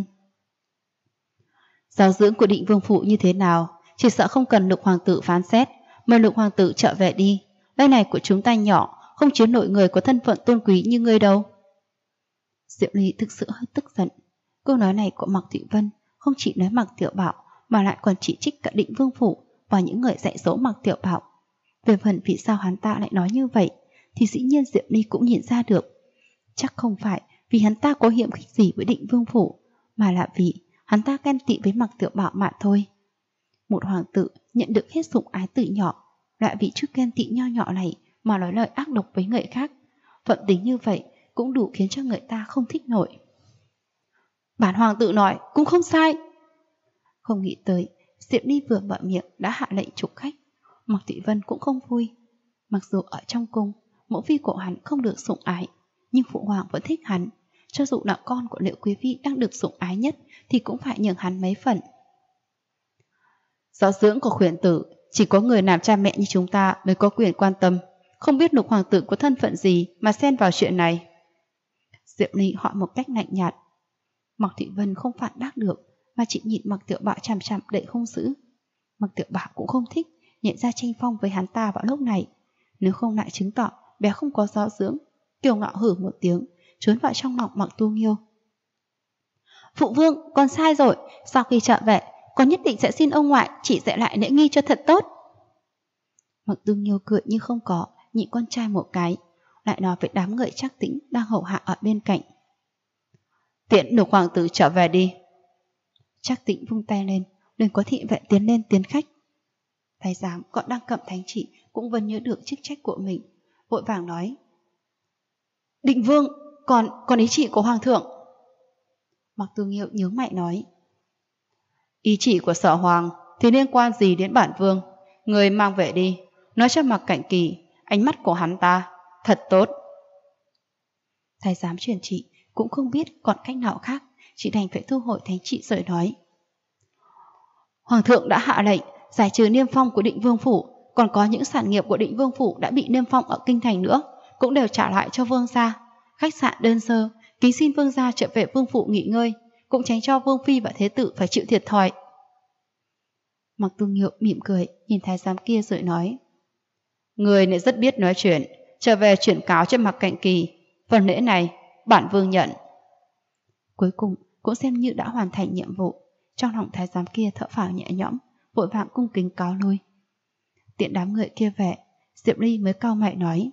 Giáo dưỡng của Định Vương phủ như thế nào, chỉ sợ không cần Lục hoàng tử phán xét, mời Lục hoàng tử trở về đi. Nơi này của chúng ta nhỏ, không chứa nổi người có thân phận tôn quý như ngươi đâu. Diệp Ly thực sự hơi tức giận. Câu nói này của Mạc Thụy Vân không chỉ nói Mạc Tiểu Bảo mà lại còn chỉ trích cả Định Vương phủ và những người dạy dỗ Mạc Tiểu Bảo. Về phần vì sao hắn ta lại nói như vậy thì dĩ nhiên Diệp Ly cũng nhìn ra được. Chắc không phải vì hắn ta có hiểm khích gì với Định Vương phủ, mà là vì hắn ta ghen tị với Mạc Tiểu Bảo mà thôi. Một hoàng tử nhận được hết sủng ái từ nhỏ, loại vị chút ghen tị nho nhỏ này mà nói lời ác độc với người khác. Thuận tính như vậy cũng đủ khiến cho người ta không thích nổi. Bản hoàng tự nói cũng không sai. Không nghĩ tới, Diệp Ly vừa mở miệng đã hạ lệnh trục khách. Mạc Thị Vân cũng không vui. Mặc dù ở trong cung, mẫu phi của hắn không được sủng ái, nhưng phụ hoàng vẫn thích hắn. Cho dù là con của Liệu Quý Phi đang được sủng ái nhất thì cũng phải nhường hắn mấy phần. Giáo dưỡng của khuyển tử chỉ có người làm cha mẹ như chúng ta mới có quyền quan tâm. Không biết Lục hoàng tử có thân phận gì mà xen vào chuyện này. Diệp Ly hỏi một cách lạnh nhạt. Mạc Thị Vân không phản bác được, mà chỉ nhìn Mạc Tiểu Bảo chằm chằm đầy hung dữ. Mạc Tiểu Bảo cũng không thích nhận ra tranh phong với hắn ta vào lúc này. Nếu không lại chứng tỏ bé không có giáo dưỡng, kiêu ngạo hử một tiếng, trốn vào trong lòng Mạc Tu Nghiêu. Phụ vương, con sai rồi. Sau khi trở về, con nhất định sẽ xin ông ngoại chỉ dạy lại lễ nghi cho thật tốt. Mạc Tu Nghiêu cười như không có, nhịn con trai một cái, lại nói với đám người Trác Tĩnh đang hầu hạ ở bên cạnh. Tiễn Lục hoàng tử trở về đi. Trác Tĩnh vung tay lên, liền có thị vệ tiến lên tiến khách. Thái giám còn đang cầm thánh chỉ cũng vẫn nhớ được chức trách của mình, vội vàng nói: Định vương, còn ý chỉ của hoàng thượng. Mạc Tu Nghiêu nhớ mày nói: Ý chỉ của Sở hoàng thì liên quan gì đến bản vương? Người mang về đi, nói cho Mạc Cảnh Kỳ, ánh mắt của hắn ta thật tốt. Thái giám truyền chỉ cũng không biết còn cách nào khác, chỉ đành phải thu hồi thánh chỉ rồi nói: Hoàng thượng đã hạ lệnh giải trừ niêm phong của Định Vương phủ, còn có những sản nghiệp của Định Vương phủ đã bị niêm phong ở kinh thành nữa cũng đều trả lại cho vương gia. Khách sạn đơn sơ, kính xin vương gia trở về vương phủ nghỉ ngơi, cũng tránh cho vương phi và thế tử phải chịu thiệt thòi. Mạc Tu Nghiêu mỉm cười nhìn thái giám kia rồi nói: Người lại rất biết nói chuyện, trở về chuyển cáo cho Mạc Cảnh Kỳ, phần lễ này bản vương nhận. Cuối cùng cũng xem như đã hoàn thành nhiệm vụ. Trong lòng thái giám kia thở phào nhẹ nhõm, vội vàng cung kính cáo lui. Tiện đám người kia về, Diệp Ly mới cau mày nói: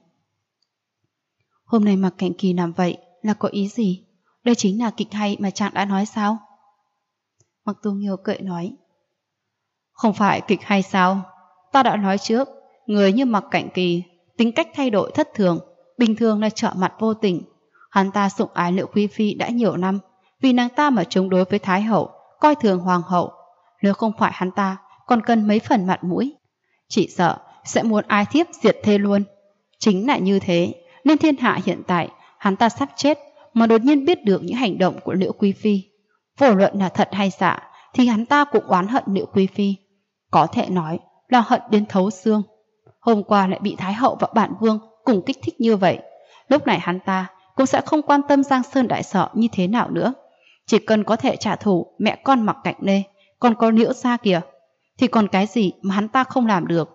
Hôm nay Mạc Cảnh Kỳ làm vậy là có ý gì? Đây chính là kịch hay mà chàng đã nói sao? Mạc Tu Nghiêu cười nói: Không phải kịch hay sao? Ta đã nói trước, người như Mạc Cảnh Kỳ tính cách thay đổi thất thường, bình thường là trở mặt vô tình. Hắn ta sủng ái Liệu Quý Phi đã nhiều năm, vì nàng ta mà chống đối với Thái hậu, coi thường hoàng hậu. Nếu không phải hắn ta còn cần mấy phần mặt mũi, chỉ sợ sẽ muốn ái thiếp diệt thê luôn. Chính là như thế nên thiên hạ hiện tại hắn ta sắp chết mà đột nhiên biết được những hành động của Liễu Quý Phi. Vô luận là thật hay giả thì hắn ta cũng oán hận Liễu Quý Phi, có thể nói là hận đến thấu xương. Hôm qua lại bị Thái hậu và bản vương cùng kích thích như vậy, lúc này hắn ta cũng sẽ không quan tâm Giang Sơn đại sở như thế nào nữa. Chỉ cần có thể trả thù mẹ con Mạc Cảnh Lê, còn có Liễu gia kìa, thì còn cái gì mà hắn ta không làm được.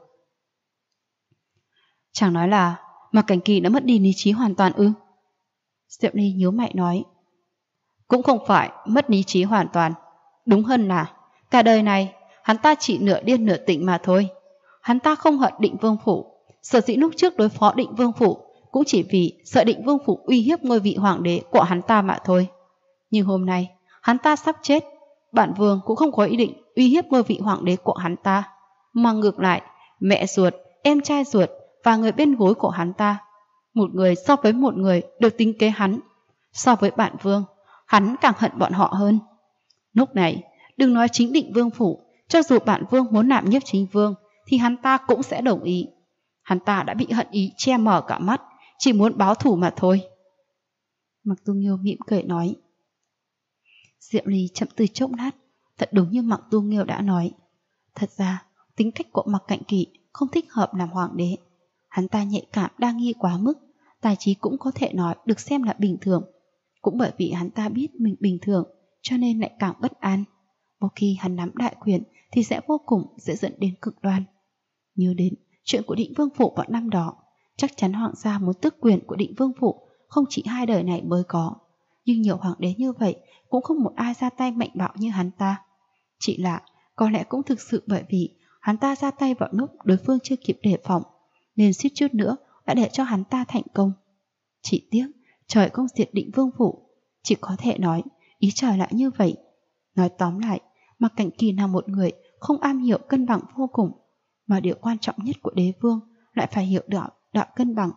Chẳng nói là Mạc Cảnh Kỳ đã mất đi lý trí hoàn toàn ư? Diệp Ly nhíu mày nói: Cũng không phải mất lý trí hoàn toàn, đúng hơn là cả đời này hắn ta chỉ nửa điên nửa tỉnh mà thôi. Hắn ta không hận Định Vương phủ, sở dĩ lúc trước đối phó Định Vương phủ cũng chỉ vì sợ Định Vương phủ uy hiếp ngôi vị hoàng đế của hắn ta mà thôi. Nhưng hôm nay hắn ta sắp chết, bản vương cũng không có ý định uy hiếp ngôi vị hoàng đế của hắn ta, mà ngược lại mẹ ruột, em trai ruột và người bên gối của hắn ta, một người so với một người đều tính kế hắn. So với bản vương, hắn càng hận bọn họ hơn. Lúc này đừng nói chính Định Vương phủ, cho dù bản vương muốn làm nhiếp chính vương thì hắn ta cũng sẽ đồng ý. Hắn ta đã bị hận ý che mờ cả mắt, chỉ muốn báo thù mà thôi. Mạc Tu Nghiêu mỉm cười nói. Diệp Ly chậm từ chốc lát, thật đúng như Mạc Tu Nghiêu đã nói. Thật ra tính cách của Mạc Cảnh Kỳ không thích hợp làm hoàng đế. Hắn ta nhạy cảm đa nghi quá mức, tài trí cũng có thể nói được xem là bình thường. Cũng bởi vì hắn ta biết mình bình thường, cho nên lại càng bất an. Một khi hắn nắm đại quyền thì sẽ vô cùng dễ dẫn đến cực đoan. Nhớ đến chuyện của Định Vương phủ vào năm đó, chắc chắn hoàng gia muốn tước quyền của Định Vương phủ không chỉ 2 đời này mới có. Nhưng nhiều hoàng đế như vậy cũng không một ai ra tay mạnh bạo như hắn ta. Chỉ là có lẽ cũng thực sự bởi vì hắn ta ra tay vào lúc đối phương chưa kịp đề phòng, nên suýt chút nữa đã để cho hắn ta thành công. Chỉ tiếc trời không diệt Định Vương phủ, chỉ có thể nói ý trời lại như vậy. Nói tóm lại, Mạc Cảnh Kỳ là một người không am hiểu cân bằng vô cùng, mà điều quan trọng nhất của đế vương lại phải hiểu được đạo cân bằng.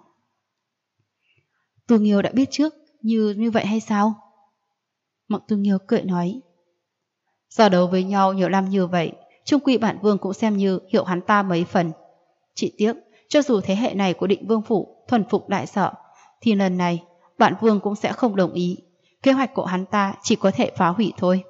Tu Nghiêu đã biết trước như vậy hay sao? Mộng Tu Nghiêu cười nói. Do đấu với nhau nhiều năm như vậy, chung quy bản vương cũng xem như hiểu hắn ta mấy phần. Chỉ tiếc, cho dù thế hệ này của Định Vương phủ thuần phục đại sợ, thì lần này bản vương cũng sẽ không đồng ý. Kế hoạch của hắn ta chỉ có thể phá hủy thôi.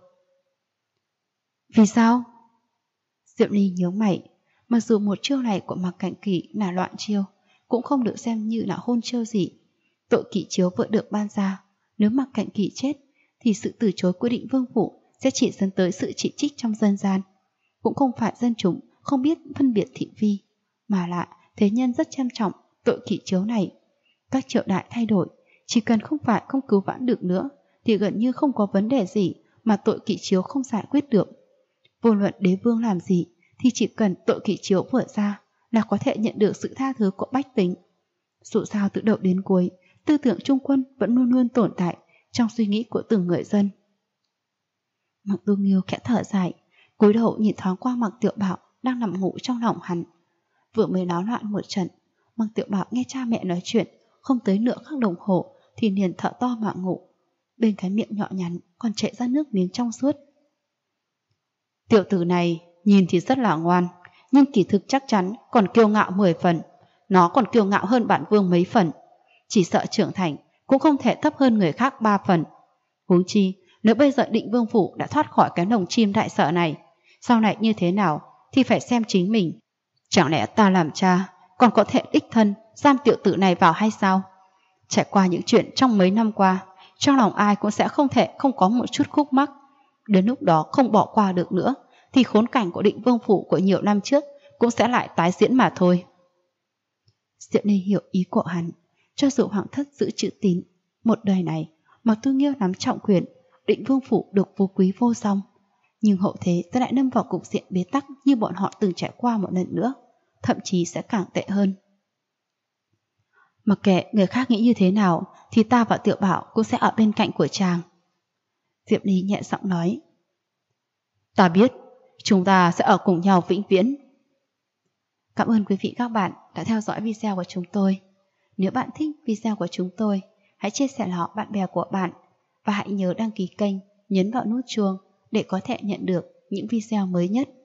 Vì sao? Diệp Ly nhớ mày. Mặc dù một chiêu này của Mạc Cảnh Kỳ là loạn chiêu, cũng không được xem như là hôn chiêu gì. Tội kỵ chiếu vừa được ban ra, nếu Mạc Cảnh Kỳ chết, thì sự từ chối của Định Vương phủ sẽ chỉ dẫn tới sự chỉ trích trong dân gian. Cũng không phải dân chúng không biết phân biệt thị phi, mà lại thế nhân rất xem trọng tội kỵ chiếu này. Các triều đại thay đổi, chỉ cần không phải không cứu vãn được nữa, thì gần như không có vấn đề gì mà tội kỵ chiếu không giải quyết được. Vô luận đế vương làm gì, thì chỉ cần tội kỵ chiếu vừa ra là có thể nhận được sự tha thứ của bách tính. Dù sao từ đầu đến cuối, tư tưởng trung quân vẫn luôn luôn tồn tại trong suy nghĩ của từng người dân. Mạc Tu Nghiêu khẽ thở dài, cúi đầu nhìn thoáng qua Mạc Tiểu Bảo đang nằm ngủ trong lòng hắn. Vừa mới náo loạn một trận, Mạc Tiểu Bảo nghe cha mẹ nói chuyện, không tới nửa khắc đồng hồ thì liền thở to mà ngủ. Bên cái miệng nhỏ nhắn còn chảy ra nước miếng trong suốt. Tiểu tử này nhìn thì rất là ngoan, nhưng kỳ thực chắc chắn còn kiêu ngạo 10 phần. Nó còn kiêu ngạo hơn bản vương mấy phần. Chỉ sợ trưởng thành cũng không thể thấp hơn người khác 3 phần. Huống chi, nếu bây giờ Định Vương phủ đã thoát khỏi cái lồng chim đại sợ này, sau này như thế nào thì phải xem chính mình. Chẳng lẽ ta làm cha còn có thể đích thân giam tiểu tử này vào hay sao? Trải qua những chuyện trong mấy năm qua, trong lòng ai cũng sẽ không thể không có một chút khúc mắc. Đến lúc đó không bỏ qua được nữa, thì khốn cảnh của Định Vương phủ của nhiều năm trước cũng sẽ lại tái diễn mà thôi. Diệp Ly hiểu ý của hắn. Cho dù hoàng thất giữ chữ tín, một đời này Mạc Tu Nghiêu nắm trọng quyền, Định Vương phủ được phú quý vô song, nhưng hậu thế sẽ lại lâm vào cục diện bế tắc như bọn họ từng trải qua một lần nữa, thậm chí sẽ càng tệ hơn. Mặc kệ người khác nghĩ như thế nào, thì ta và Tiểu Bảo cũng sẽ ở bên cạnh của chàng. Diệp Ly nhẹ giọng nói. Ta biết, chúng ta sẽ ở cùng nhau vĩnh viễn. Cảm ơn quý vị các bạn đã theo dõi video của chúng tôi. Nếu bạn thích video của chúng tôi, hãy chia sẻ nó bạn bè của bạn và hãy nhớ đăng ký kênh, nhấn vào nút chuông để có thể nhận được những video mới nhất.